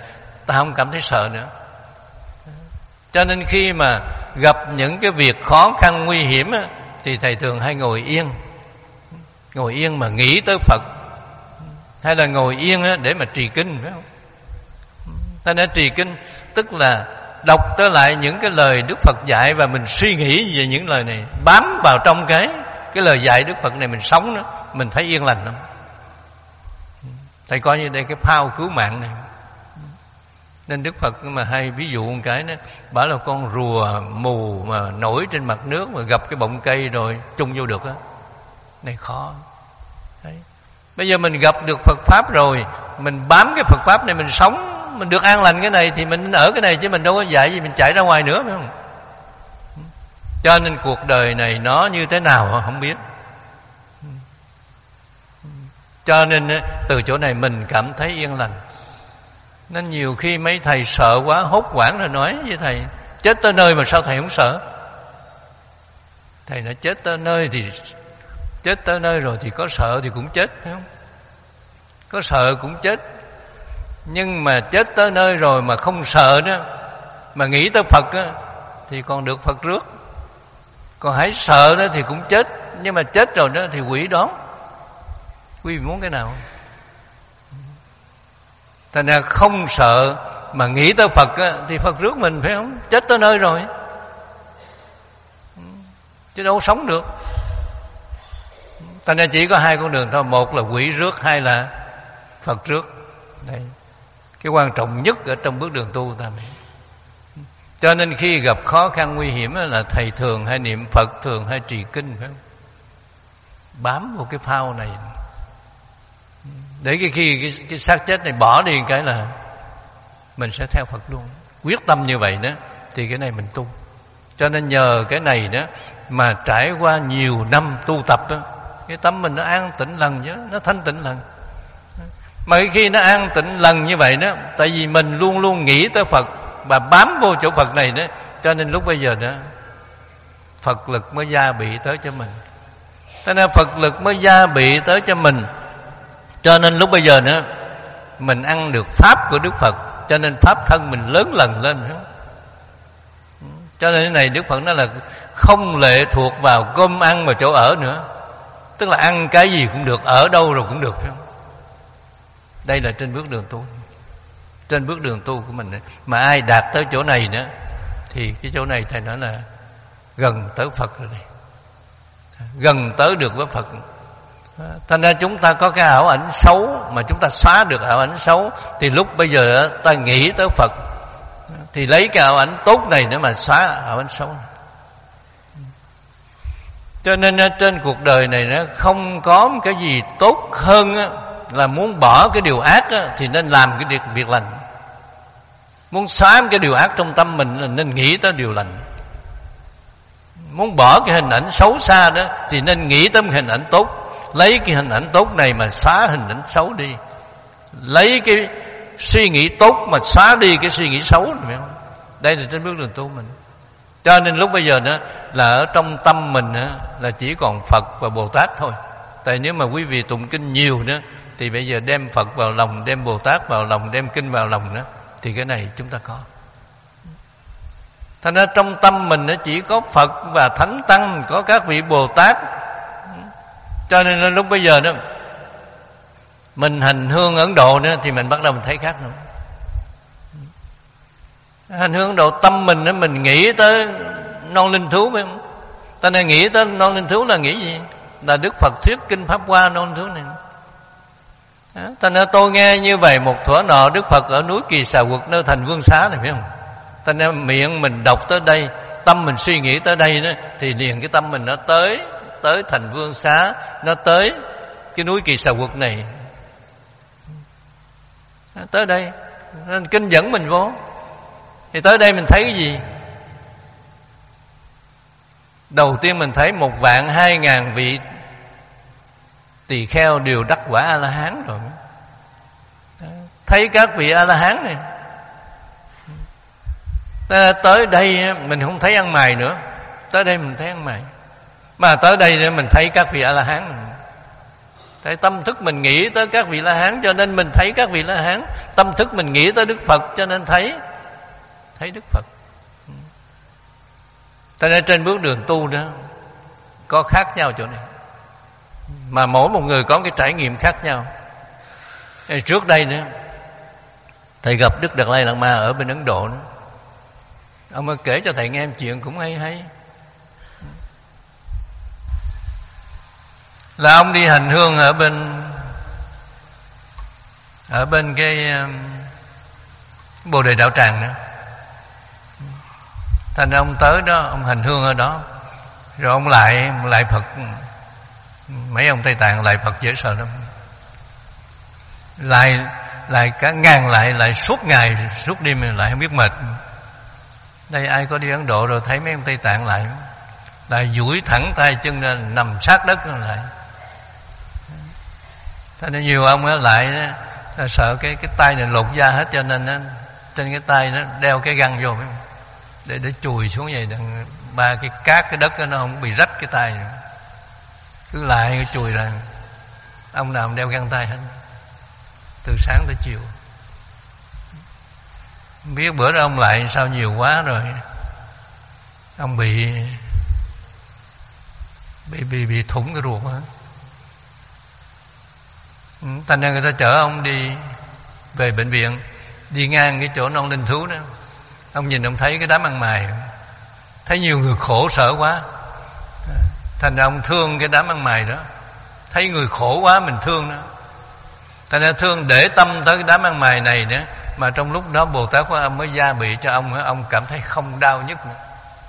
Speaker 1: ta không cảm thấy sợ nữa. Cho nên khi mà gặp những cái việc khó khăn nguy hiểm á, thì thầy thường hay ngồi yên. Ngồi yên mà nghĩ tới Phật, hay là ngồi yên á để mà trì kinh, phải không? Ta nói trì kinh tức là đọc tới lại những cái lời Đức Phật dạy và mình suy nghĩ về những lời này, bám vào trong cái cái lời dạy Đức Phật này mình sống đó, mình thấy yên lành lắm. Thầy coi như đây cái phao cứu mạng này. Nên Đức Phật mà hay ví dụ một cái đó, bảo là con rùa mù mà nổi trên mặt nước mà gặp cái bọng cây rồi chung vô được á, này khó. Đấy. Bây giờ mình gặp được Phật Pháp rồi, mình bám cái Phật Pháp này mình sống, mình được an lành cái này thì mình ở cái này, chứ mình đâu có dạy gì mình chạy ra ngoài nữa, phải không? Cho nên cuộc đời này nó như thế nào không biết. Cho nên từ chỗ này mình cảm thấy yên lành. Nên nhiều khi mấy thầy sợ quá, hốt hoảng rồi nói với thầy, chết tới nơi mà sao thầy không sợ? Thầy nói chết tới nơi thì chết tới nơi rồi thì có sợ thì cũng chết, phải không? Có sợ cũng chết. Nhưng mà chết tới nơi rồi mà không sợ đó, mà nghĩ tới Phật đó, thì còn được Phật rước. Còn hãy sợ đó thì cũng chết, nhưng mà chết rồi đó thì quỷ đón. Quý vị muốn cái nào? Thành ra không sợ mà nghĩ tới Phật á, thì Phật rước mình, phải không? Chết tới nơi rồi, chứ đâu sống được. Thành ra chỉ có hai con đường thôi, một là quỷ rước, hai là Phật rước. Đây, cái quan trọng nhất ở trong bước đường tu ta này. Cho nên khi gặp khó khăn nguy hiểm là thầy thường hay niệm Phật, thường hay trì kinh, phải không? Bám vào cái phao này để cái khi cái, cái xác chết này bỏ đi cái là mình sẽ theo Phật luôn. Quyết tâm như vậy đó thì cái này mình tu. Cho nên nhờ cái này đó mà trải qua nhiều năm tu tập đó, cái tâm mình nó an tĩnh lần chứ, nó thanh tịnh lần. Mà khi nó an tịnh lần như vậy đó, tại vì mình luôn luôn nghĩ tới Phật và bám vô chỗ Phật này đó, cho nên lúc bây giờ đó Phật lực mới gia bị tới cho mình. Cho nên Phật lực mới gia bị tới cho mình. Cho nên lúc bây giờ nữa mình ăn được Pháp của Đức Phật, cho nên Pháp thân mình lớn lần lên, phải không? Cho nên cái này Đức Phật nói là không lệ thuộc vào cơm ăn và chỗ ở nữa. Tức là ăn cái gì cũng được, ở đâu rồi cũng được, phải không? Đây là trên bước đường tu. Trên bước đường tu của mình ấy. Mà ai đạt tới chỗ này nữa thì cái chỗ này thầy nói là gần tới Phật rồi này, gần tới được với Phật. Thành ra chúng ta có cái ảo ảnh xấu, mà chúng ta xóa được ảo ảnh xấu thì lúc bây giờ ta nghĩ tới Phật thì lấy cái ảo ảnh tốt này nữa mà xóa ảo ảnh xấu này. Cho nên trên cuộc đời này nó không có cái gì tốt hơn là muốn bỏ cái điều ác thì nên làm cái việc, việc lành. Muốn xóa cái điều ác trong tâm mình là nên nghĩ tới điều lành. Muốn bỏ cái hình ảnh xấu xa đó thì nên nghĩ tới hình ảnh tốt. Lấy cái hình ảnh tốt này mà xóa hình ảnh xấu đi. Lấy cái suy nghĩ tốt mà xóa đi cái suy nghĩ xấu này, phải không? Đây là trên bước đường tu mình. Cho nên lúc bây giờ đó là ở trong tâm mình đó, là chỉ còn Phật và Bồ Tát thôi. Tại nếu mà quý vị tụng kinh nhiều đó thì bây giờ đem Phật vào lòng, đem Bồ Tát vào lòng, đem kinh vào lòng đó, thì cái này chúng ta có. Thành ra trong tâm mình nó chỉ có Phật và Thánh Tăng, có các vị Bồ Tát. Cho nên lúc bây giờ đó mình hành hương Ấn Độ nữa thì mình bắt đầu mình thấy khác nữa. Hành hương Ấn Độ tâm mình đó, mình nghĩ tới non linh thú, phải không? Ta nên nghĩ tới non linh thú là nghĩ gì? Là Đức Phật thuyết kinh Pháp Hoa non linh thú này. Thành ra tôi nghe như vậy một thuở nọ Đức Phật ở núi Kỳ Xà Quật nơi thành Vương Xá này, phải không? Thành ra miệng mình đọc tới đây, tâm mình suy nghĩ tới đây đó, thì liền cái tâm mình nó tới tới thành Vương Xá, nó tới cái núi Kỳ Xà Quật này, tới đây nên kinh dẫn mình vô. Thì tới đây mình thấy cái gì? Đầu tiên mình thấy một vạn hai ngàn vị tỳ kheo đều đắc quả A La Hán rồi. Thấy các vị A La Hán này. Tới đây mình không thấy ăn mày nữa, tới đây mình thấy ăn mày. Mà tới đây mình thấy các vị A La Hán. Tại tâm thức mình nghĩ tới các vị La Hán cho nên mình thấy các vị La Hán. Tâm thức mình nghĩ tới Đức Phật cho nên thấy thấy Đức Phật. Cho nên trên bước đường tu đó có khác nhau chỗ này, mà mỗi một người có cái trải nghiệm khác nhau. Trước đây nữa, thầy gặp Đức Đạt Lai Lạt Ma ở bên Ấn Độ nữa. Ông mới kể cho thầy nghe chuyện cũng hay hay. Là ông đi hành hương ở bên ở bên cái Bồ Đề Đạo Tràng nữa. Thành ra ông tới đó, ông hành hương ở đó, rồi ông lại lại Phật. Mấy ông Tây Tạng lại Phật dễ sợ lắm. Lại lại cả ngàn lại lại suốt ngày suốt đêm lại không biết mệt. Đây ai có đi Ấn Độ rồi thấy mấy ông Tây Tạng lại lại duỗi thẳng tay chân ra nằm sát đất lại. Thế nên nhiều ông á lại đó, sợ cái cái tay này lột da hết, cho nên đó, trên cái tay nó đeo cái găng vô để để chùi xuống vậy, đằng ba cái cát cái đất đó, nó không bị rách cái tay nữa. Cứ lại cái chùi ra. Ông nào đeo găng tay hết từ sáng tới chiều. Biết bữa đó ông lại sao nhiều quá rồi, ông bị bị bị bị thủng cái ruột hết. Thành ra người ta chở ông đi về bệnh viện, đi ngang cái chỗ non linh thú đó, ông nhìn ông thấy cái đám ăn mày, thấy nhiều người khổ sở quá, thành ra ông thương cái đám ăn mày đó. Thấy người khổ quá mình thương đó, thành ra thương để tâm tới cái đám ăn mày này nữa. Mà trong lúc đó Bồ Tát Quan Âm mới gia bị cho ông, ông cảm thấy không đau nhức nữa.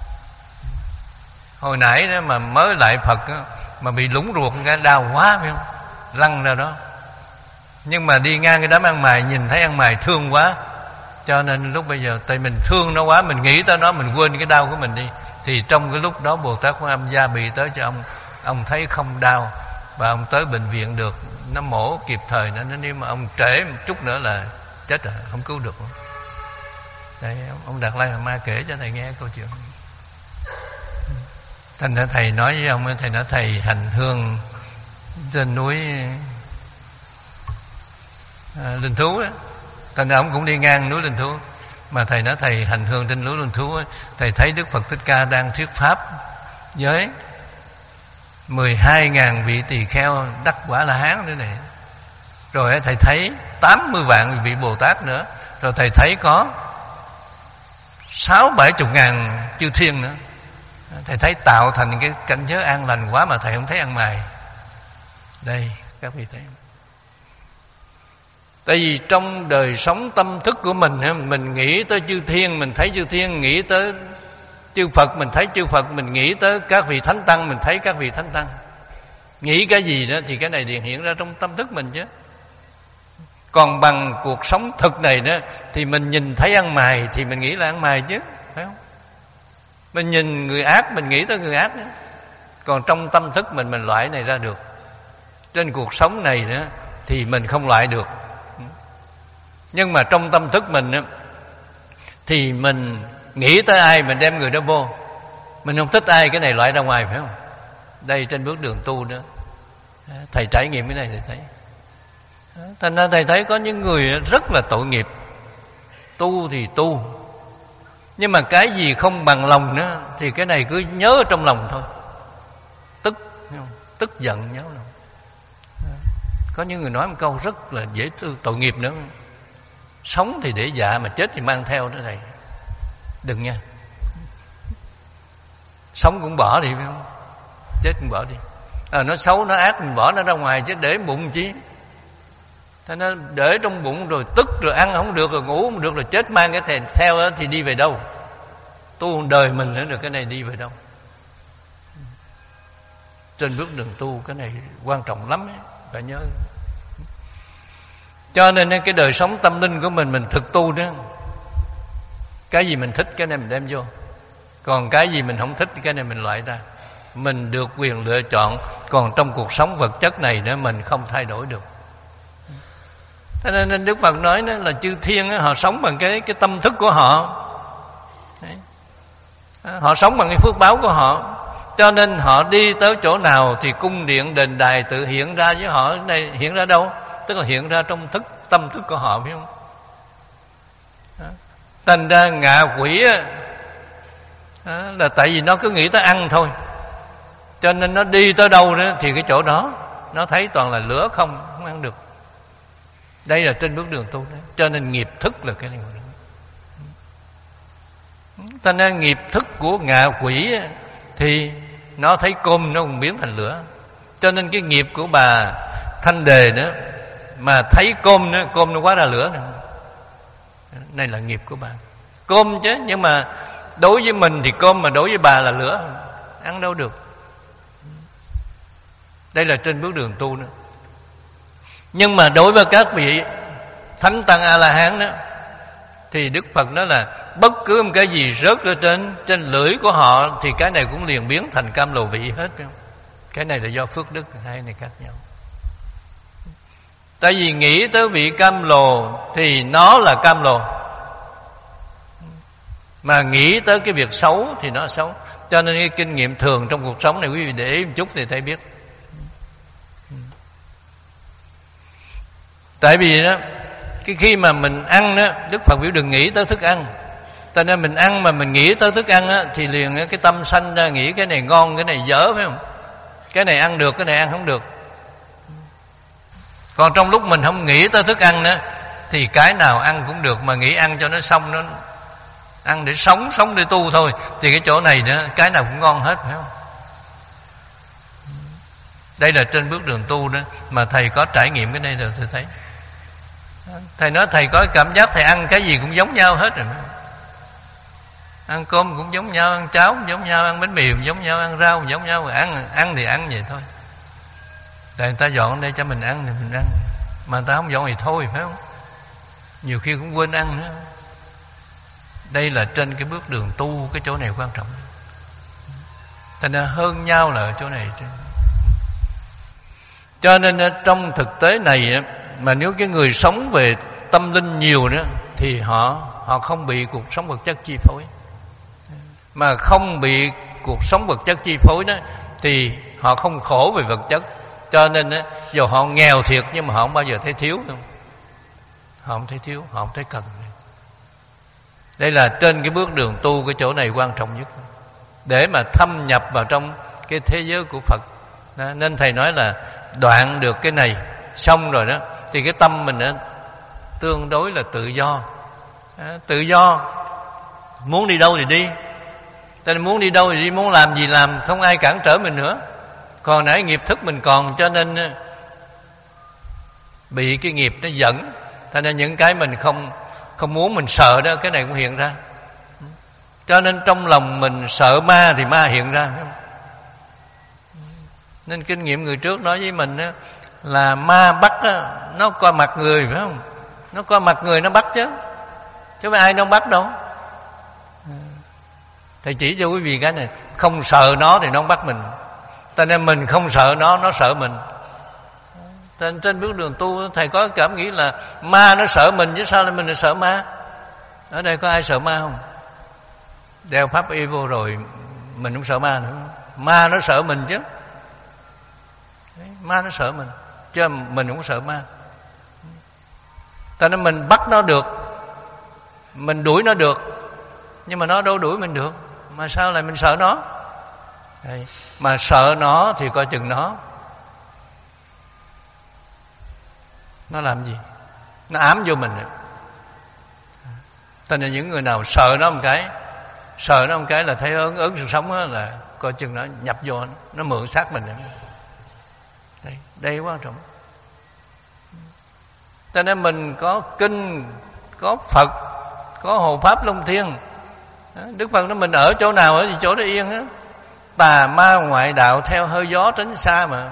Speaker 1: Hồi nãy đó mà mới lại Phật đó, mà bị lủng ruột cái đau quá phải không, lăn ra đó. Nhưng mà đi ngang cái đám ăn mày, nhìn thấy ăn mày thương quá, cho nên lúc bây giờ tại mình thương nó quá, mình nghĩ tới nó, mình quên cái đau của mình đi. Thì trong cái lúc đó Bồ Tát Quan Âm gia bị tới cho ông, ông thấy không đau, và ông tới bệnh viện được, nó mổ kịp thời nữa. Nếu mà ông trễ một chút nữa là chết rồi, không cứu được. Đây, ông Đạt Lai Lạt Ma kể cho thầy nghe câu chuyện. Thành ra thầy nói với ông, thầy nói thầy hành hương trên núi à, Linh Thú đó. Thành ra ông cũng đi ngang núi Linh Thú, mà thầy nói thầy hành hương trên núi Linh Thú đó, thầy thấy Đức Phật Thích Ca đang thuyết pháp với mười hai ngàn vị tỳ kheo đắc quả La Hán nữa này. Rồi thầy thấy tám mươi vạn vị Bồ Tát nữa. Rồi thầy thấy có sáu bảy chục ngàn chư thiên nữa. Thầy thấy tạo thành cái cảnh giới an lành quá, mà thầy không thấy ăn mày. Đây các vị thấy. Tại vì trong đời sống tâm thức của mình, mình nghĩ tới chư thiên, mình thấy chư thiên, nghĩ tới chư Phật, mình thấy chư Phật, mình nghĩ tới các vị Thánh Tăng, mình thấy các vị Thánh Tăng. Nghĩ cái gì đó thì cái này hiện hiện ra trong tâm thức mình chứ. Còn bằng cuộc sống thực này đó, thì mình nhìn thấy ăn mày thì mình nghĩ là ăn mày chứ, phải không? Mình nhìn người ác mình nghĩ tới người ác đó. Còn trong tâm thức mình mình loại này ra được. Trên cuộc sống này đó thì mình không loại được. Nhưng mà trong tâm thức mình đó, thì mình nghĩ tới ai mình đem người đó vô. Mình không thích ai, cái này loại ra ngoài, phải không? Đây trên bước đường tu đó, thầy trải nghiệm cái này thầy thấy. Thành ra thầy thấy có những người rất là tội nghiệp. Tu thì tu, nhưng mà cái gì không bằng lòng nữa thì cái này cứ nhớ ở trong lòng thôi. Tức, tức giận nhớ lòng. Có những người nói một câu rất là dễ thương, tội nghiệp nữa. Sống thì để dạ, mà chết thì mang theo đó thầy. Đừng nha. Sống cũng bỏ đi, phải không? Chết cũng bỏ đi. À, nó xấu, nó ác, mình bỏ nó ra ngoài chứ để bụng chi. Thế nó để trong bụng rồi tức, rồi ăn không được, rồi ngủ không được, rồi chết mang cái thèn theo đó thì đi về đâu? Tu đời mình nữa được, cái này đi về đâu? Trên bước đường tu cái này quan trọng lắm ấy, phải nhớ. Cho nên cái đời sống tâm linh của mình, mình thực tu đó, cái gì mình thích cái này mình đem vô, còn cái gì mình không thích cái này mình loại ra. Mình được quyền lựa chọn. Còn trong cuộc sống vật chất này nữa mình không thay đổi được. Thế nên Đức Phật nói đó là chư thiên đó, họ sống bằng cái cái tâm thức của họ. Đấy. Họ sống bằng cái phước báo của họ. Cho nên họ đi tới chỗ nào thì cung điện đền đài tự hiện ra với họ. Này hiện ra đâu? Tức là hiện ra trong thức tâm thức của họ, biết không? Thành ra ngạ quỷ á, là tại vì nó cứ nghĩ tới ăn thôi, cho nên nó đi tới đâu đó thì cái chỗ đó nó thấy toàn là lửa không, không ăn được. Đây là trên bước đường tu đó. Cho nên nghiệp thức là cái này. Thành ra nghiệp thức của ngạ quỷ á, thì nó thấy cơm nó cũng biến thành lửa. Cho nên cái nghiệp của bà Thanh Đề đó, mà thấy cơm nữa, cơm nó quá ra lửa nữa. Này là nghiệp của bà. Cơm chứ, nhưng mà đối với mình thì cơm, mà đối với bà là lửa, ăn đâu được. Đây là trên bước đường tu nữa. Nhưng mà đối với các vị Thánh Tăng A-la-hán đó, thì Đức Phật nói là bất cứ một cái gì rớt ở trên trên lưỡi của họ thì cái này cũng liền biến thành cam lồ vị hết. Cái này là do phước đức hai này khác nhau. Tại vì nghĩ tới vị cam lồ thì nó là cam lồ, mà nghĩ tới cái việc xấu thì nó xấu. Cho nên cái kinh nghiệm thường trong cuộc sống này, quý vị để ý một chút thì thấy biết. Tại vì đó, cái khi mà mình ăn đó, Đức Phật biểu đừng nghĩ tới thức ăn. Cho nên mình ăn mà mình nghĩ tới thức ăn á, thì liền cái tâm sanh ra nghĩ cái này ngon, cái này dở, phải không? Cái này ăn được, cái này ăn không được. Còn trong lúc mình không nghĩ tới thức ăn nữa thì cái nào ăn cũng được, mà nghĩ ăn cho nó xong, nó ăn để sống, sống để tu thôi, thì cái chỗ này nữa cái nào cũng ngon hết, phải không? Đây là trên bước đường tu đó, mà thầy có trải nghiệm cái này rồi thầy thấy. Thầy nói thầy có cảm giác thầy ăn cái gì cũng giống nhau hết rồi. Ăn cơm cũng giống nhau, ăn cháo cũng giống nhau, ăn bánh mì cũng giống nhau, ăn rau cũng giống nhau. Ăn ăn thì ăn vậy thôi. Tại người ta dọn đây cho mình ăn thì mình ăn, mà người ta không dọn thì thôi, phải không? Nhiều khi cũng quên ăn nữa. Đây là trên cái bước đường tu, cái chỗ này quan trọng. Thành ra hơn nhau là ở chỗ này. Cho nên trong thực tế này, mà nếu cái người sống về tâm linh nhiều nữa thì họ họ không bị cuộc sống vật chất chi phối. Mà không bị cuộc sống vật chất chi phối đó thì họ không khổ về vật chất. Cho nên đó, dù họ nghèo thiệt nhưng mà họ không bao giờ thấy thiếu. Không? Họ không thấy thiếu, họ không thấy cần. Đây là trên cái bước đường tu, cái chỗ này quan trọng nhất, để mà thâm nhập vào trong cái thế giới của Phật. Đó, nên thầy nói là đoạn được cái này xong rồi đó thì cái tâm mình đó, tương đối là tự do. Đó, tự do, muốn đi đâu thì đi. Cho nên muốn đi đâu thì đi, muốn làm gì làm, không ai cản trở mình nữa. Còn nãy nghiệp thức mình còn, cho nên bị cái nghiệp nó dẫn. Thành ra những cái mình không không muốn, mình sợ đó, cái này cũng hiện ra. Cho nên trong lòng mình sợ ma thì ma hiện ra. Nên kinh nghiệm người trước nói với mình đó, là ma bắt đó, nó coi mặt người, phải không? Nó coi mặt người nó bắt chứ, chứ không ai nó bắt đâu. Thầy chỉ cho quý vị cái này, không sợ nó thì nó không bắt mình. Cho nên mình không sợ nó, nó sợ mình. Trên, trên bước đường tu thầy có cảm nghĩ là ma nó sợ mình chứ sao lại mình lại sợ ma. Ở đây có ai sợ ma không? Đeo pháp y vô rồi mình không sợ ma nữa. Ma nó sợ mình chứ. Ma nó sợ mình, chứ mình không sợ ma. Cho nên mình bắt nó được, mình đuổi nó được, nhưng mà nó đâu đuổi mình được. Mà sao lại mình sợ nó? Đấy. Mà sợ nó thì coi chừng nó Nó làm gì? Nó ám vô mình. Cho nên những người nào sợ nó một cái, sợ nó một cái là thấy ớn ớn sự sống đó, là coi chừng nó nhập vô, nó mượn xác mình. Đây, đây quan trọng. Cho nên mình có kinh, có Phật, có hộ pháp Long Thiên. Đức Phật nói mình ở chỗ nào ở thì chỗ đó yên á. Tà ma ngoại đạo theo hơi gió tránh xa mà.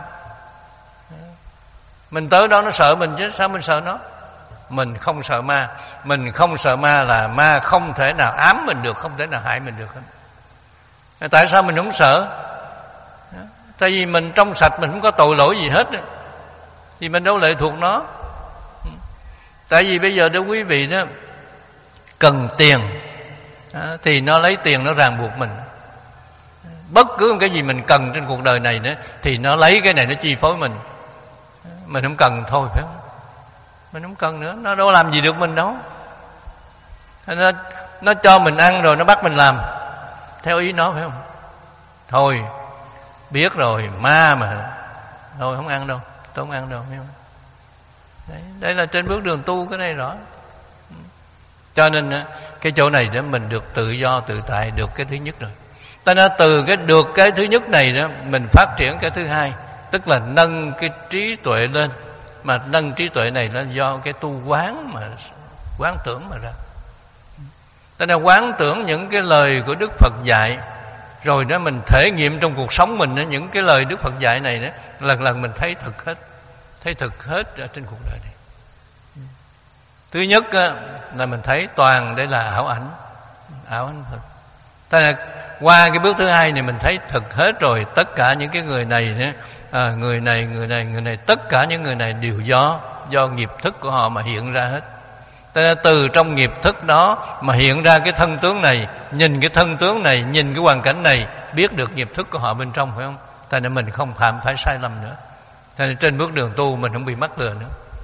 Speaker 1: Mình tới đó nó sợ mình chứ sao mình sợ nó? Mình không sợ ma. Mình không sợ ma là ma không thể nào ám mình được, không thể nào hại mình được hết. Tại sao mình không sợ? Tại vì mình trong sạch, mình không có tội lỗi gì hết, thì mình đâu lệ thuộc nó. Tại vì bây giờ đó quý vị đó cần tiền, thì nó lấy tiền nó ràng buộc mình. Bất cứ cái gì mình cần trên cuộc đời này nữa thì nó lấy cái này nó chi phối mình. Mình không cần thôi, phải không? Mình không cần nữa, nó đâu làm gì được mình đâu. Nó, nó cho mình ăn rồi nó bắt mình làm theo ý nó, phải không? Thôi biết rồi, ma mà, thôi không ăn đâu, tôi không ăn đâu, phải không? Đấy, đây là trên bước đường tu, cái này rõ. Cho nên cái chỗ này đó mình được tự do tự tại, được cái thứ nhất rồi. Ta nói từ cái được cái thứ nhất này đó, mình phát triển cái thứ hai, tức là nâng cái trí tuệ lên. Mà nâng trí tuệ này nó do cái tu quán mà quán tưởng mà ra. Ta nói quán tưởng những cái lời của Đức Phật dạy, rồi đó mình thể nghiệm trong cuộc sống mình đó, những cái lời Đức Phật dạy này đó, lần lần mình thấy thực hết, thấy thực hết ở trên cuộc đời này. Thứ nhất là mình thấy toàn đây là ảo ảnh, ảo ảnh Phật. Ta là qua cái bước thứ hai này mình thấy thực hết rồi, tất cả những cái người này nữa, à, người này người này người này tất cả những người này đều do do nghiệp thức của họ mà hiện ra hết. Ta là từ trong nghiệp thức đó mà hiện ra cái thân tướng này, nhìn cái thân tướng này, nhìn cái hoàn cảnh này, biết được nghiệp thức của họ bên trong, phải không? Ta nên mình không phạm phải sai lầm nữa. Ta nên trên bước đường tu mình không bị mắc lừa nữa.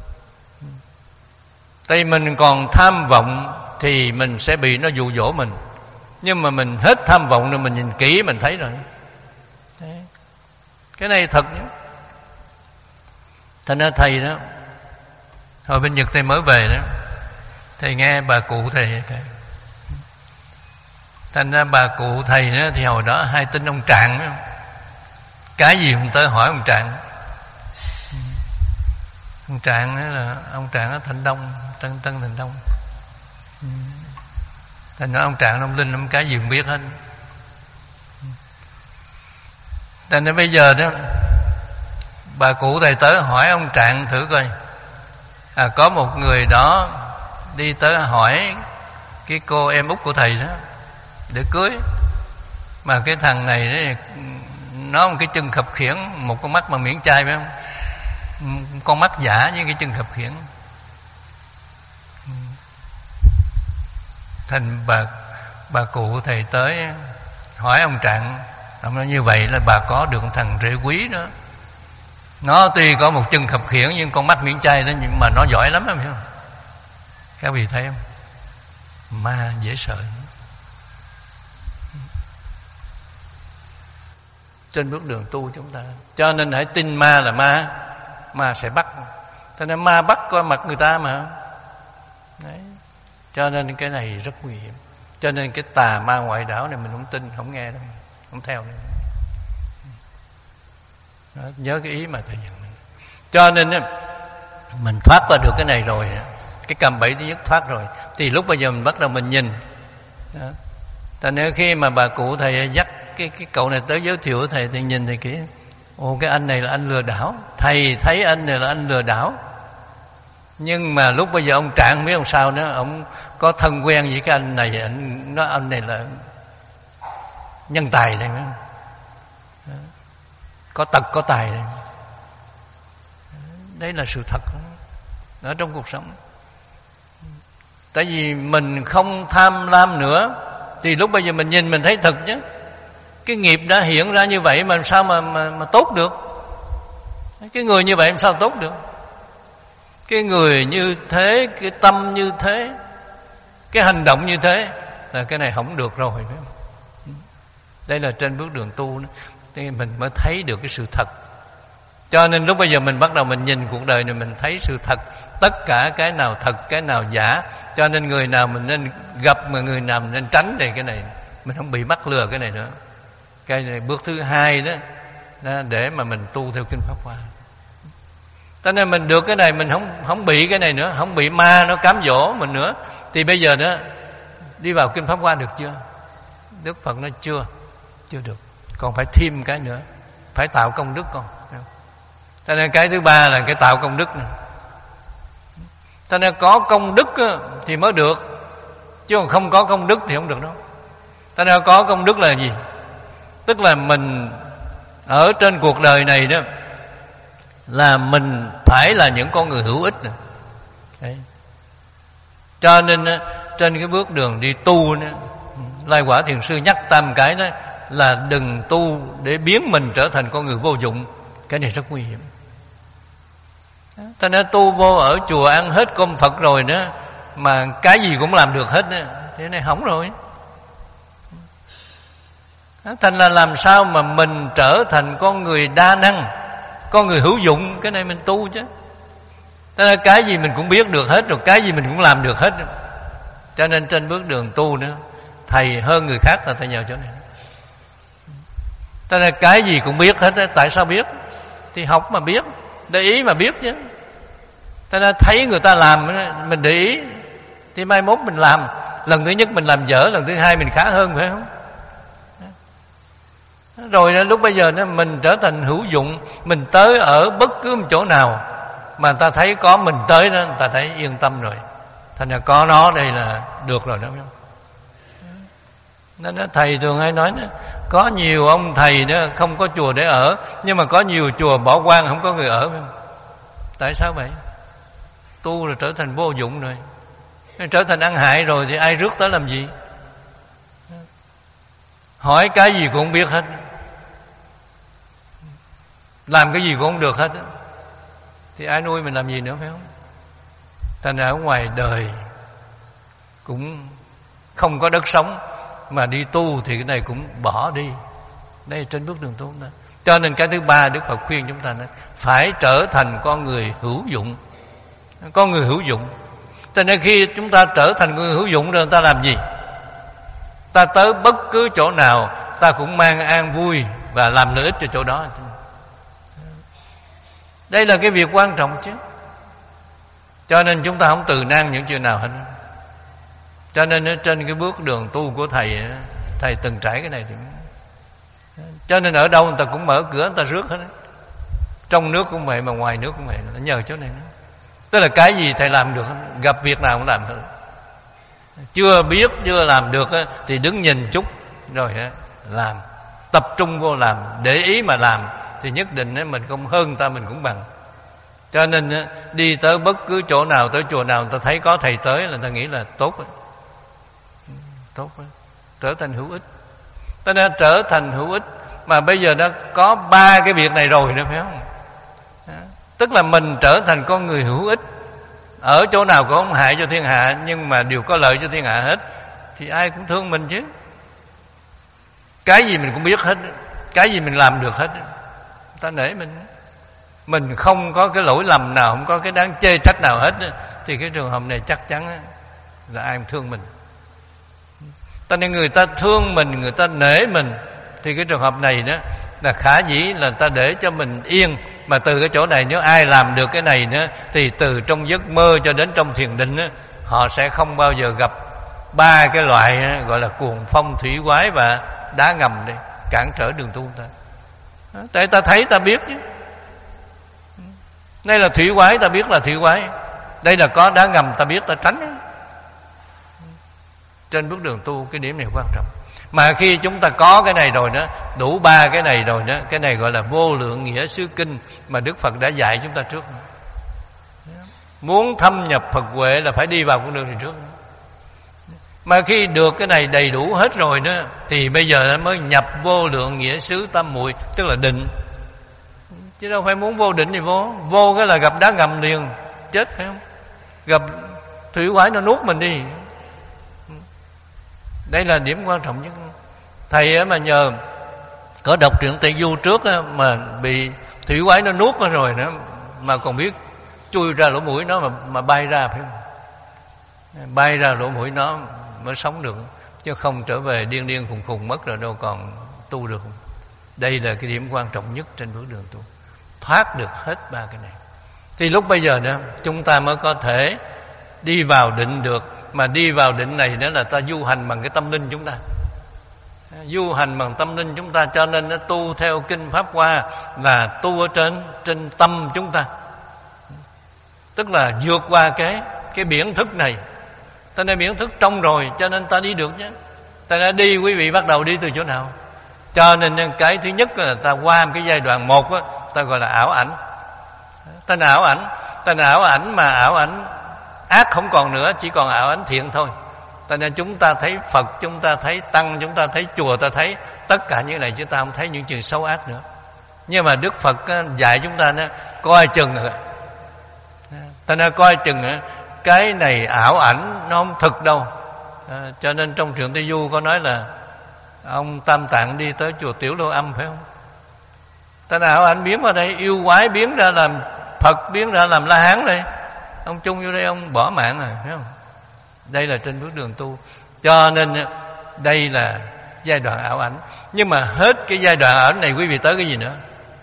Speaker 1: Tại mình còn tham vọng thì mình sẽ bị nó dụ dỗ mình. Nhưng mà mình hết tham vọng rồi, mình nhìn kỹ mình thấy rồi. Đấy. Cái này thật nhé. Thành ra thầy đó, hồi bên Nhật thầy mới về đó, thầy nghe bà cụ thầy, thầy. Thành ra bà cụ thầy đó thì hồi đó hay tin ông Trạng đó. Cái gì cũng tới hỏi ông Trạng. Ông Trạng đó là ông Trạng ở Thành Đông, Tân Tân Thành Đông. Thành ra ông Trạng ông Linh ông cái gì cũng biết hết. Thành ra bây giờ đó bà cụ thầy tới hỏi ông Trạng thử coi, à, có một người đó đi tới hỏi cái cô em út của thầy đó để cưới, mà cái thằng này đó, nó một cái chân khập khiễng, một con mắt mà miễn chai, phải không? Con mắt giả với cái chân khập khiễng. Thành bà bà cụ thầy tới hỏi ông Trạng, ông nói như vậy là bà có được thằng rể quý đó. Nó tuy có một chân khập khiễng nhưng con mắt miễn chay đó, nhưng mà nó giỏi lắm, em hiểu không? Các vị thấy không? Ma dễ sợ. Trên bước đường tu chúng ta, cho nên hãy tin ma là ma, ma sẽ bắt. Cho nên ma bắt coi mặt người ta mà. Đấy. Cho nên cái này rất nguy hiểm. Cho nên cái tà ma ngoại đạo này mình không tin, không nghe đâu, không theo đâu. Đó, nhớ cái ý mà thầy dặn mình. Cho nên mình thoát qua được cái này rồi, cái cầm bẫy thứ nhất thoát rồi, thì lúc bây giờ mình bắt đầu mình nhìn. Đó. Thành nếu khi mà bà cụ thầy dắt cái cái cậu này tới giới thiệu thầy, thì nhìn thì kỹ, ồ cái anh này là anh lừa đảo. Thầy thấy anh này là anh lừa đảo. Nhưng mà lúc bây giờ ông Trạng biết ông sao nữa, ông có thân quen với cái anh này, anh nói anh này là nhân tài đây, phải không? Đó. Có tật có tài đây. Đấy là sự thật ở trong cuộc sống. Tại vì mình không tham lam nữa, thì lúc bây giờ mình nhìn mình thấy thật chứ. Cái nghiệp đã hiện ra như vậy mà sao mà mà, mà tốt được? Cái người như vậy làm sao tốt được? Cái người như thế, cái tâm như thế, cái hành động như thế, là cái này không được rồi, phải không? Đây là trên bước đường tu đó, thì mình mới thấy được cái sự thật. Cho nên lúc bây giờ mình bắt đầu mình nhìn cuộc đời này, mình thấy sự thật, tất cả cái nào thật, cái nào giả. Cho nên người nào mình nên gặp, mà người nào mình nên tránh đây, cái này mình không bị mắc lừa cái này nữa. Cái này bước thứ hai đó, đó để mà mình tu theo kinh Pháp Hoa. Cho nên mình được cái này, mình không không bị cái này nữa, không bị ma nó cám dỗ mình nữa. Thì bây giờ đó đi vào kinh Pháp Hoa được chưa? Đức Phật nói chưa, chưa được, còn phải thêm cái nữa, phải tạo công đức con. Cho nên cái thứ ba là cái tạo công đức này. Cho nên có công đức thì mới được, chứ còn không có công đức thì không được đâu. Cho nên có công đức là gì? Tức là mình ở trên cuộc đời này đó, là mình phải là những con người hữu ích này. Đấy. Cho nên trên cái bước đường đi tu đó, Lai Quả Thiền Sư nhắc tam cái đó, là đừng tu để biến mình trở thành con người vô dụng. Cái này rất nguy hiểm. Ta nói tu vô ở chùa ăn hết cơm Phật rồi đó, mà cái gì cũng làm được hết đó, thế này hỏng rồi. Thành là làm sao mà mình trở thành con người đa năng, con người hữu dụng, cái này mình tu chứ. Thế nên cái gì mình cũng biết được hết, rồi cái gì mình cũng làm được hết. Cho nên trên bước đường tu nữa, thầy hơn người khác là thầy nhờ chỗ này. Thế nên cái gì cũng biết hết. Tại sao biết? Thì học mà biết, để ý mà biết chứ. Thế nên thấy người ta làm mình để ý, thì mai mốt mình làm. Lần thứ nhất mình làm dở, lần thứ hai mình khá hơn, phải không? Rồi lúc bây giờ mình trở thành hữu dụng. Mình tới ở bất cứ một chỗ nào mà người ta thấy có mình tới đó, người ta thấy yên tâm rồi. Thành ra có nó đây là được rồi đó. Nên thầy thường hay nói đó, có nhiều ông thầy đó không có chùa để ở, nhưng mà có nhiều chùa bỏ hoang không có người ở. Tại sao vậy? Tu rồi trở thành vô dụng rồi, trở thành ăn hại rồi thì ai rước tới làm gì? Hỏi cái gì cũng không biết hết, làm cái gì cũng không được hết, thì ai nuôi mình làm gì nữa, phải không? Thành ra ở ngoài đời cũng không có đất sống, mà đi tu thì cái này cũng bỏ đi. Đây là trên bước đường tu đó. Cho nên cái thứ ba Đức Phật khuyên chúng ta nói, phải trở thành con người hữu dụng. Con người hữu dụng. Cho nên khi chúng ta trở thành người hữu dụng rồi, ta làm gì? Ta tới bất cứ chỗ nào, ta cũng mang an vui và làm lợi ích cho chỗ đó. Đây là cái việc quan trọng chứ. Cho nên chúng ta không từ nan những chuyện nào hết. Cho nên trên cái bước đường tu của thầy, thầy từng trải cái này thì... Cho nên ở đâu người ta cũng mở cửa, người ta rước hết. Trong nước cũng vậy, mà ngoài nước cũng vậy. Nó nhờ chỗ này nữa. Tức là cái gì thầy làm được, gặp việc nào cũng làm được. Chưa biết, chưa làm được thì đứng nhìn chút rồi làm. Tập trung vô làm, để ý mà làm, thì nhất định mình không hơn người ta, mình cũng bằng. Cho nên đi tới bất cứ chỗ nào, tới chùa nào người ta thấy có thầy tới là người ta nghĩ là tốt rồi. Tốt rồi. Trở thành hữu ích. Cho nên trở thành hữu ích. Mà bây giờ nó có ba cái việc này rồi đó, phải không? Tức là mình trở thành con người hữu ích, ở chỗ nào cũng không hại cho thiên hạ, nhưng mà đều có lợi cho thiên hạ hết, thì ai cũng thương mình chứ. Cái gì mình cũng biết hết, cái gì mình làm được hết, ta nể mình. Mình không có cái lỗi lầm nào, không có cái đáng chê trách nào hết, thì cái trường hợp này chắc chắn là ai cũng thương mình. Cho nên người ta thương mình, người ta nể mình, thì cái trường hợp này đó là khả dĩ là ta để cho mình yên. Mà từ cái chỗ này nếu ai làm được cái này nữa, thì từ trong giấc mơ cho đến trong thiền định đó, họ sẽ không bao giờ gặp ba cái loại gọi là cuồng phong, thủy quái và đá ngầm đây cản trở đường tu ta. Tại ta thấy ta biết chứ. Đây là thủy quái, ta biết là thủy quái. Đây là có đá ngầm, ta biết ta tránh. Trên bước đường tu cái điểm này quan trọng. Mà khi chúng ta có cái này rồi đó, đủ ba cái này rồi đó, cái này gọi là vô lượng nghĩa xứ kinh mà Đức Phật đã dạy chúng ta trước. Muốn thâm nhập Phật huệ là phải đi vào con đường này trước. Mà khi được cái này đầy đủ hết rồi đó, thì bây giờ mới nhập vô lượng nghĩa xứ tam muội, tức là định. Chứ đâu phải muốn vô định thì vô. Vô cái là gặp đá ngầm liền, chết, phải không? Gặp thủy quái nó nuốt mình đi. Đây là điểm quan trọng nhất. Thầy mà nhờ có đọc truyện Tây Du trước mà bị thủy quái nó nuốt rồi nữa, mà còn biết chui ra lỗ mũi nó mà, mà bay ra, phải không? Bay ra lỗ mũi nó mới sống được, chứ không trở về điên điên khùng khùng mất rồi đâu còn tu được. Đây là cái điểm quan trọng nhất trên bước đường tu, thoát được hết ba cái này. Thì lúc bây giờ đó chúng ta mới có thể đi vào định được. Mà đi vào định này đó là ta du hành bằng cái tâm linh chúng ta, du hành bằng tâm linh chúng ta. Cho nên nó tu theo kinh Pháp Hoa là tu ở trên trên tâm chúng ta, tức là vượt qua cái cái biển thức này. Ta nên biển thức trong rồi, cho nên ta đi được chứ. Ta đã đi, quý vị bắt đầu đi từ chỗ nào? Cho nên cái thứ nhất là ta qua một cái giai đoạn một á, ta gọi là ảo ảnh. Ta là ảo ảnh, ta là ảo ảnh mà ảo ảnh ác không còn nữa, chỉ còn ảo ảnh thiện thôi. Cho nên chúng ta thấy Phật, chúng ta thấy Tăng, chúng ta thấy chùa, ta thấy Tất cả những này chúng ta không thấy những chuyện xấu ác nữa. Nhưng mà Đức Phật dạy chúng ta đó, coi chừng rồi. Ta nói coi chừng cái này ảo ảnh, nó không thực đâu. À, cho nên trong truyện Tây Du có nói là ông Tam Tạng đi tới chùa Tiểu Lô Âm, phải không? Ta nói ảo ảnh biến vào đây, yêu quái biến ra làm Phật, biến ra làm La Hán đây. Ông chung vô đây ông bỏ mạng rồi, phải không? Đây là trên bước đường tu. Cho nên đây là giai đoạn ảo ảnh. Nhưng mà hết cái giai đoạn ảo ảnh này quý vị tới cái gì nữa?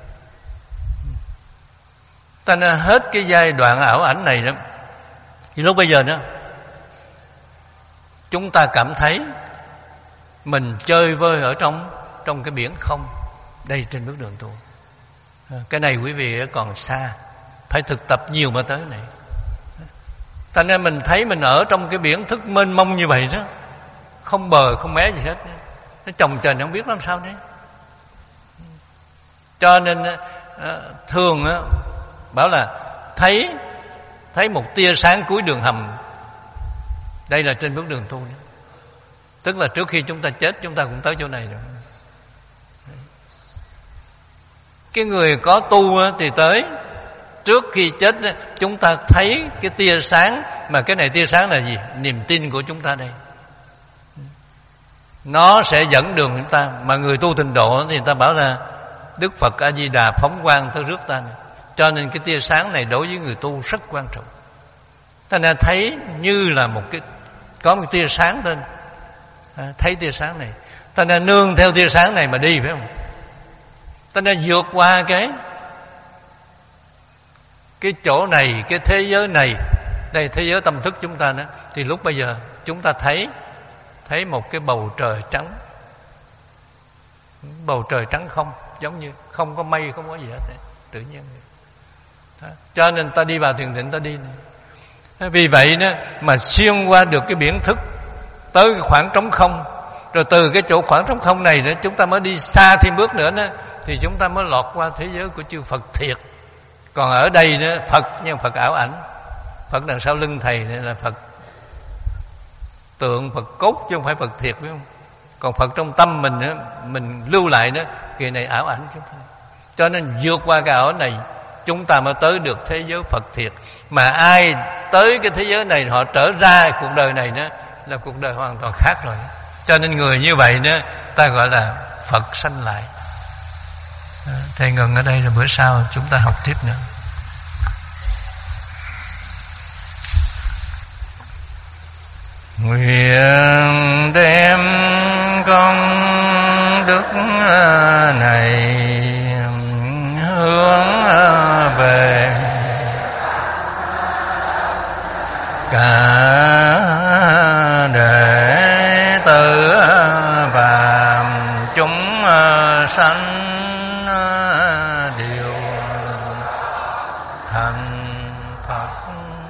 Speaker 1: Ta nói hết cái giai đoạn ảo ảnh này đó, thì lúc bây giờ đó chúng ta cảm thấy mình chơi vơi ở trong trong cái biển không. Đây trên bước đường tu. Cái này quý vị còn xa, phải thực tập nhiều mà tới này. Ta nên mình thấy mình ở trong cái biển thức mênh mông như vậy đó, không bờ không mé gì hết, nó chồng chành không biết làm sao đấy. Cho nên thường bảo là thấy thấy một tia sáng cuối đường hầm. Đây là trên bước đường tu đó. Tức là trước khi chúng ta chết chúng ta cũng tới chỗ này rồi. Cái người có tu thì tới trước khi chết chúng ta thấy cái tia sáng, mà cái này tia sáng là gì? Niềm tin của chúng ta đây. Nó sẽ dẫn đường chúng ta. Mà người tu tịnh độ thì người ta bảo là Đức Phật A Di Đà phóng quang tới rước ta này. Cho nên cái tia sáng này đối với người tu rất quan trọng. Ta nên thấy như là một cái có một tia sáng lên, à, thấy tia sáng này, ta nên nương theo tia sáng này mà đi, phải không? Ta nên vượt qua cái cái chỗ này, cái thế giới này, đây thế giới tâm thức chúng ta đó. Thì lúc bây giờ chúng ta thấy thấy một cái bầu trời trắng, bầu trời trắng không, giống như không có mây, không có gì hết, tự nhiên. Đó. Cho nên ta đi vào thiền định ta đi này. Vì vậy đó mà xuyên qua được cái biển thức tới cái khoảng trống không, rồi từ cái chỗ khoảng trống không này đó chúng ta mới đi xa thêm bước nữa đó, thì chúng ta mới lọt qua thế giới của chư Phật thiệt. Còn ở đây đó Phật, nhưng Phật ảo ảnh, Phật đằng sau lưng thầy này là Phật tượng, Phật cốt chứ không phải Phật thiệt, phải không? Còn Phật trong tâm mình đó, mình lưu lại đó, kỳ này ảo ảnh chứ không. Cho nên vượt qua cái ảo này chúng ta mới tới được thế giới Phật thiệt. Mà ai tới cái thế giới này họ trở ra cuộc đời này đó là cuộc đời hoàn toàn khác rồi. Cho nên người như vậy đó ta gọi là Phật sanh lại. Thầy ngừng ở đây rồi bữa sau chúng ta học tiếp nữa. Nguyện đem công đức này hướng về cả đệ tử và chúng sanh đều thành Phật.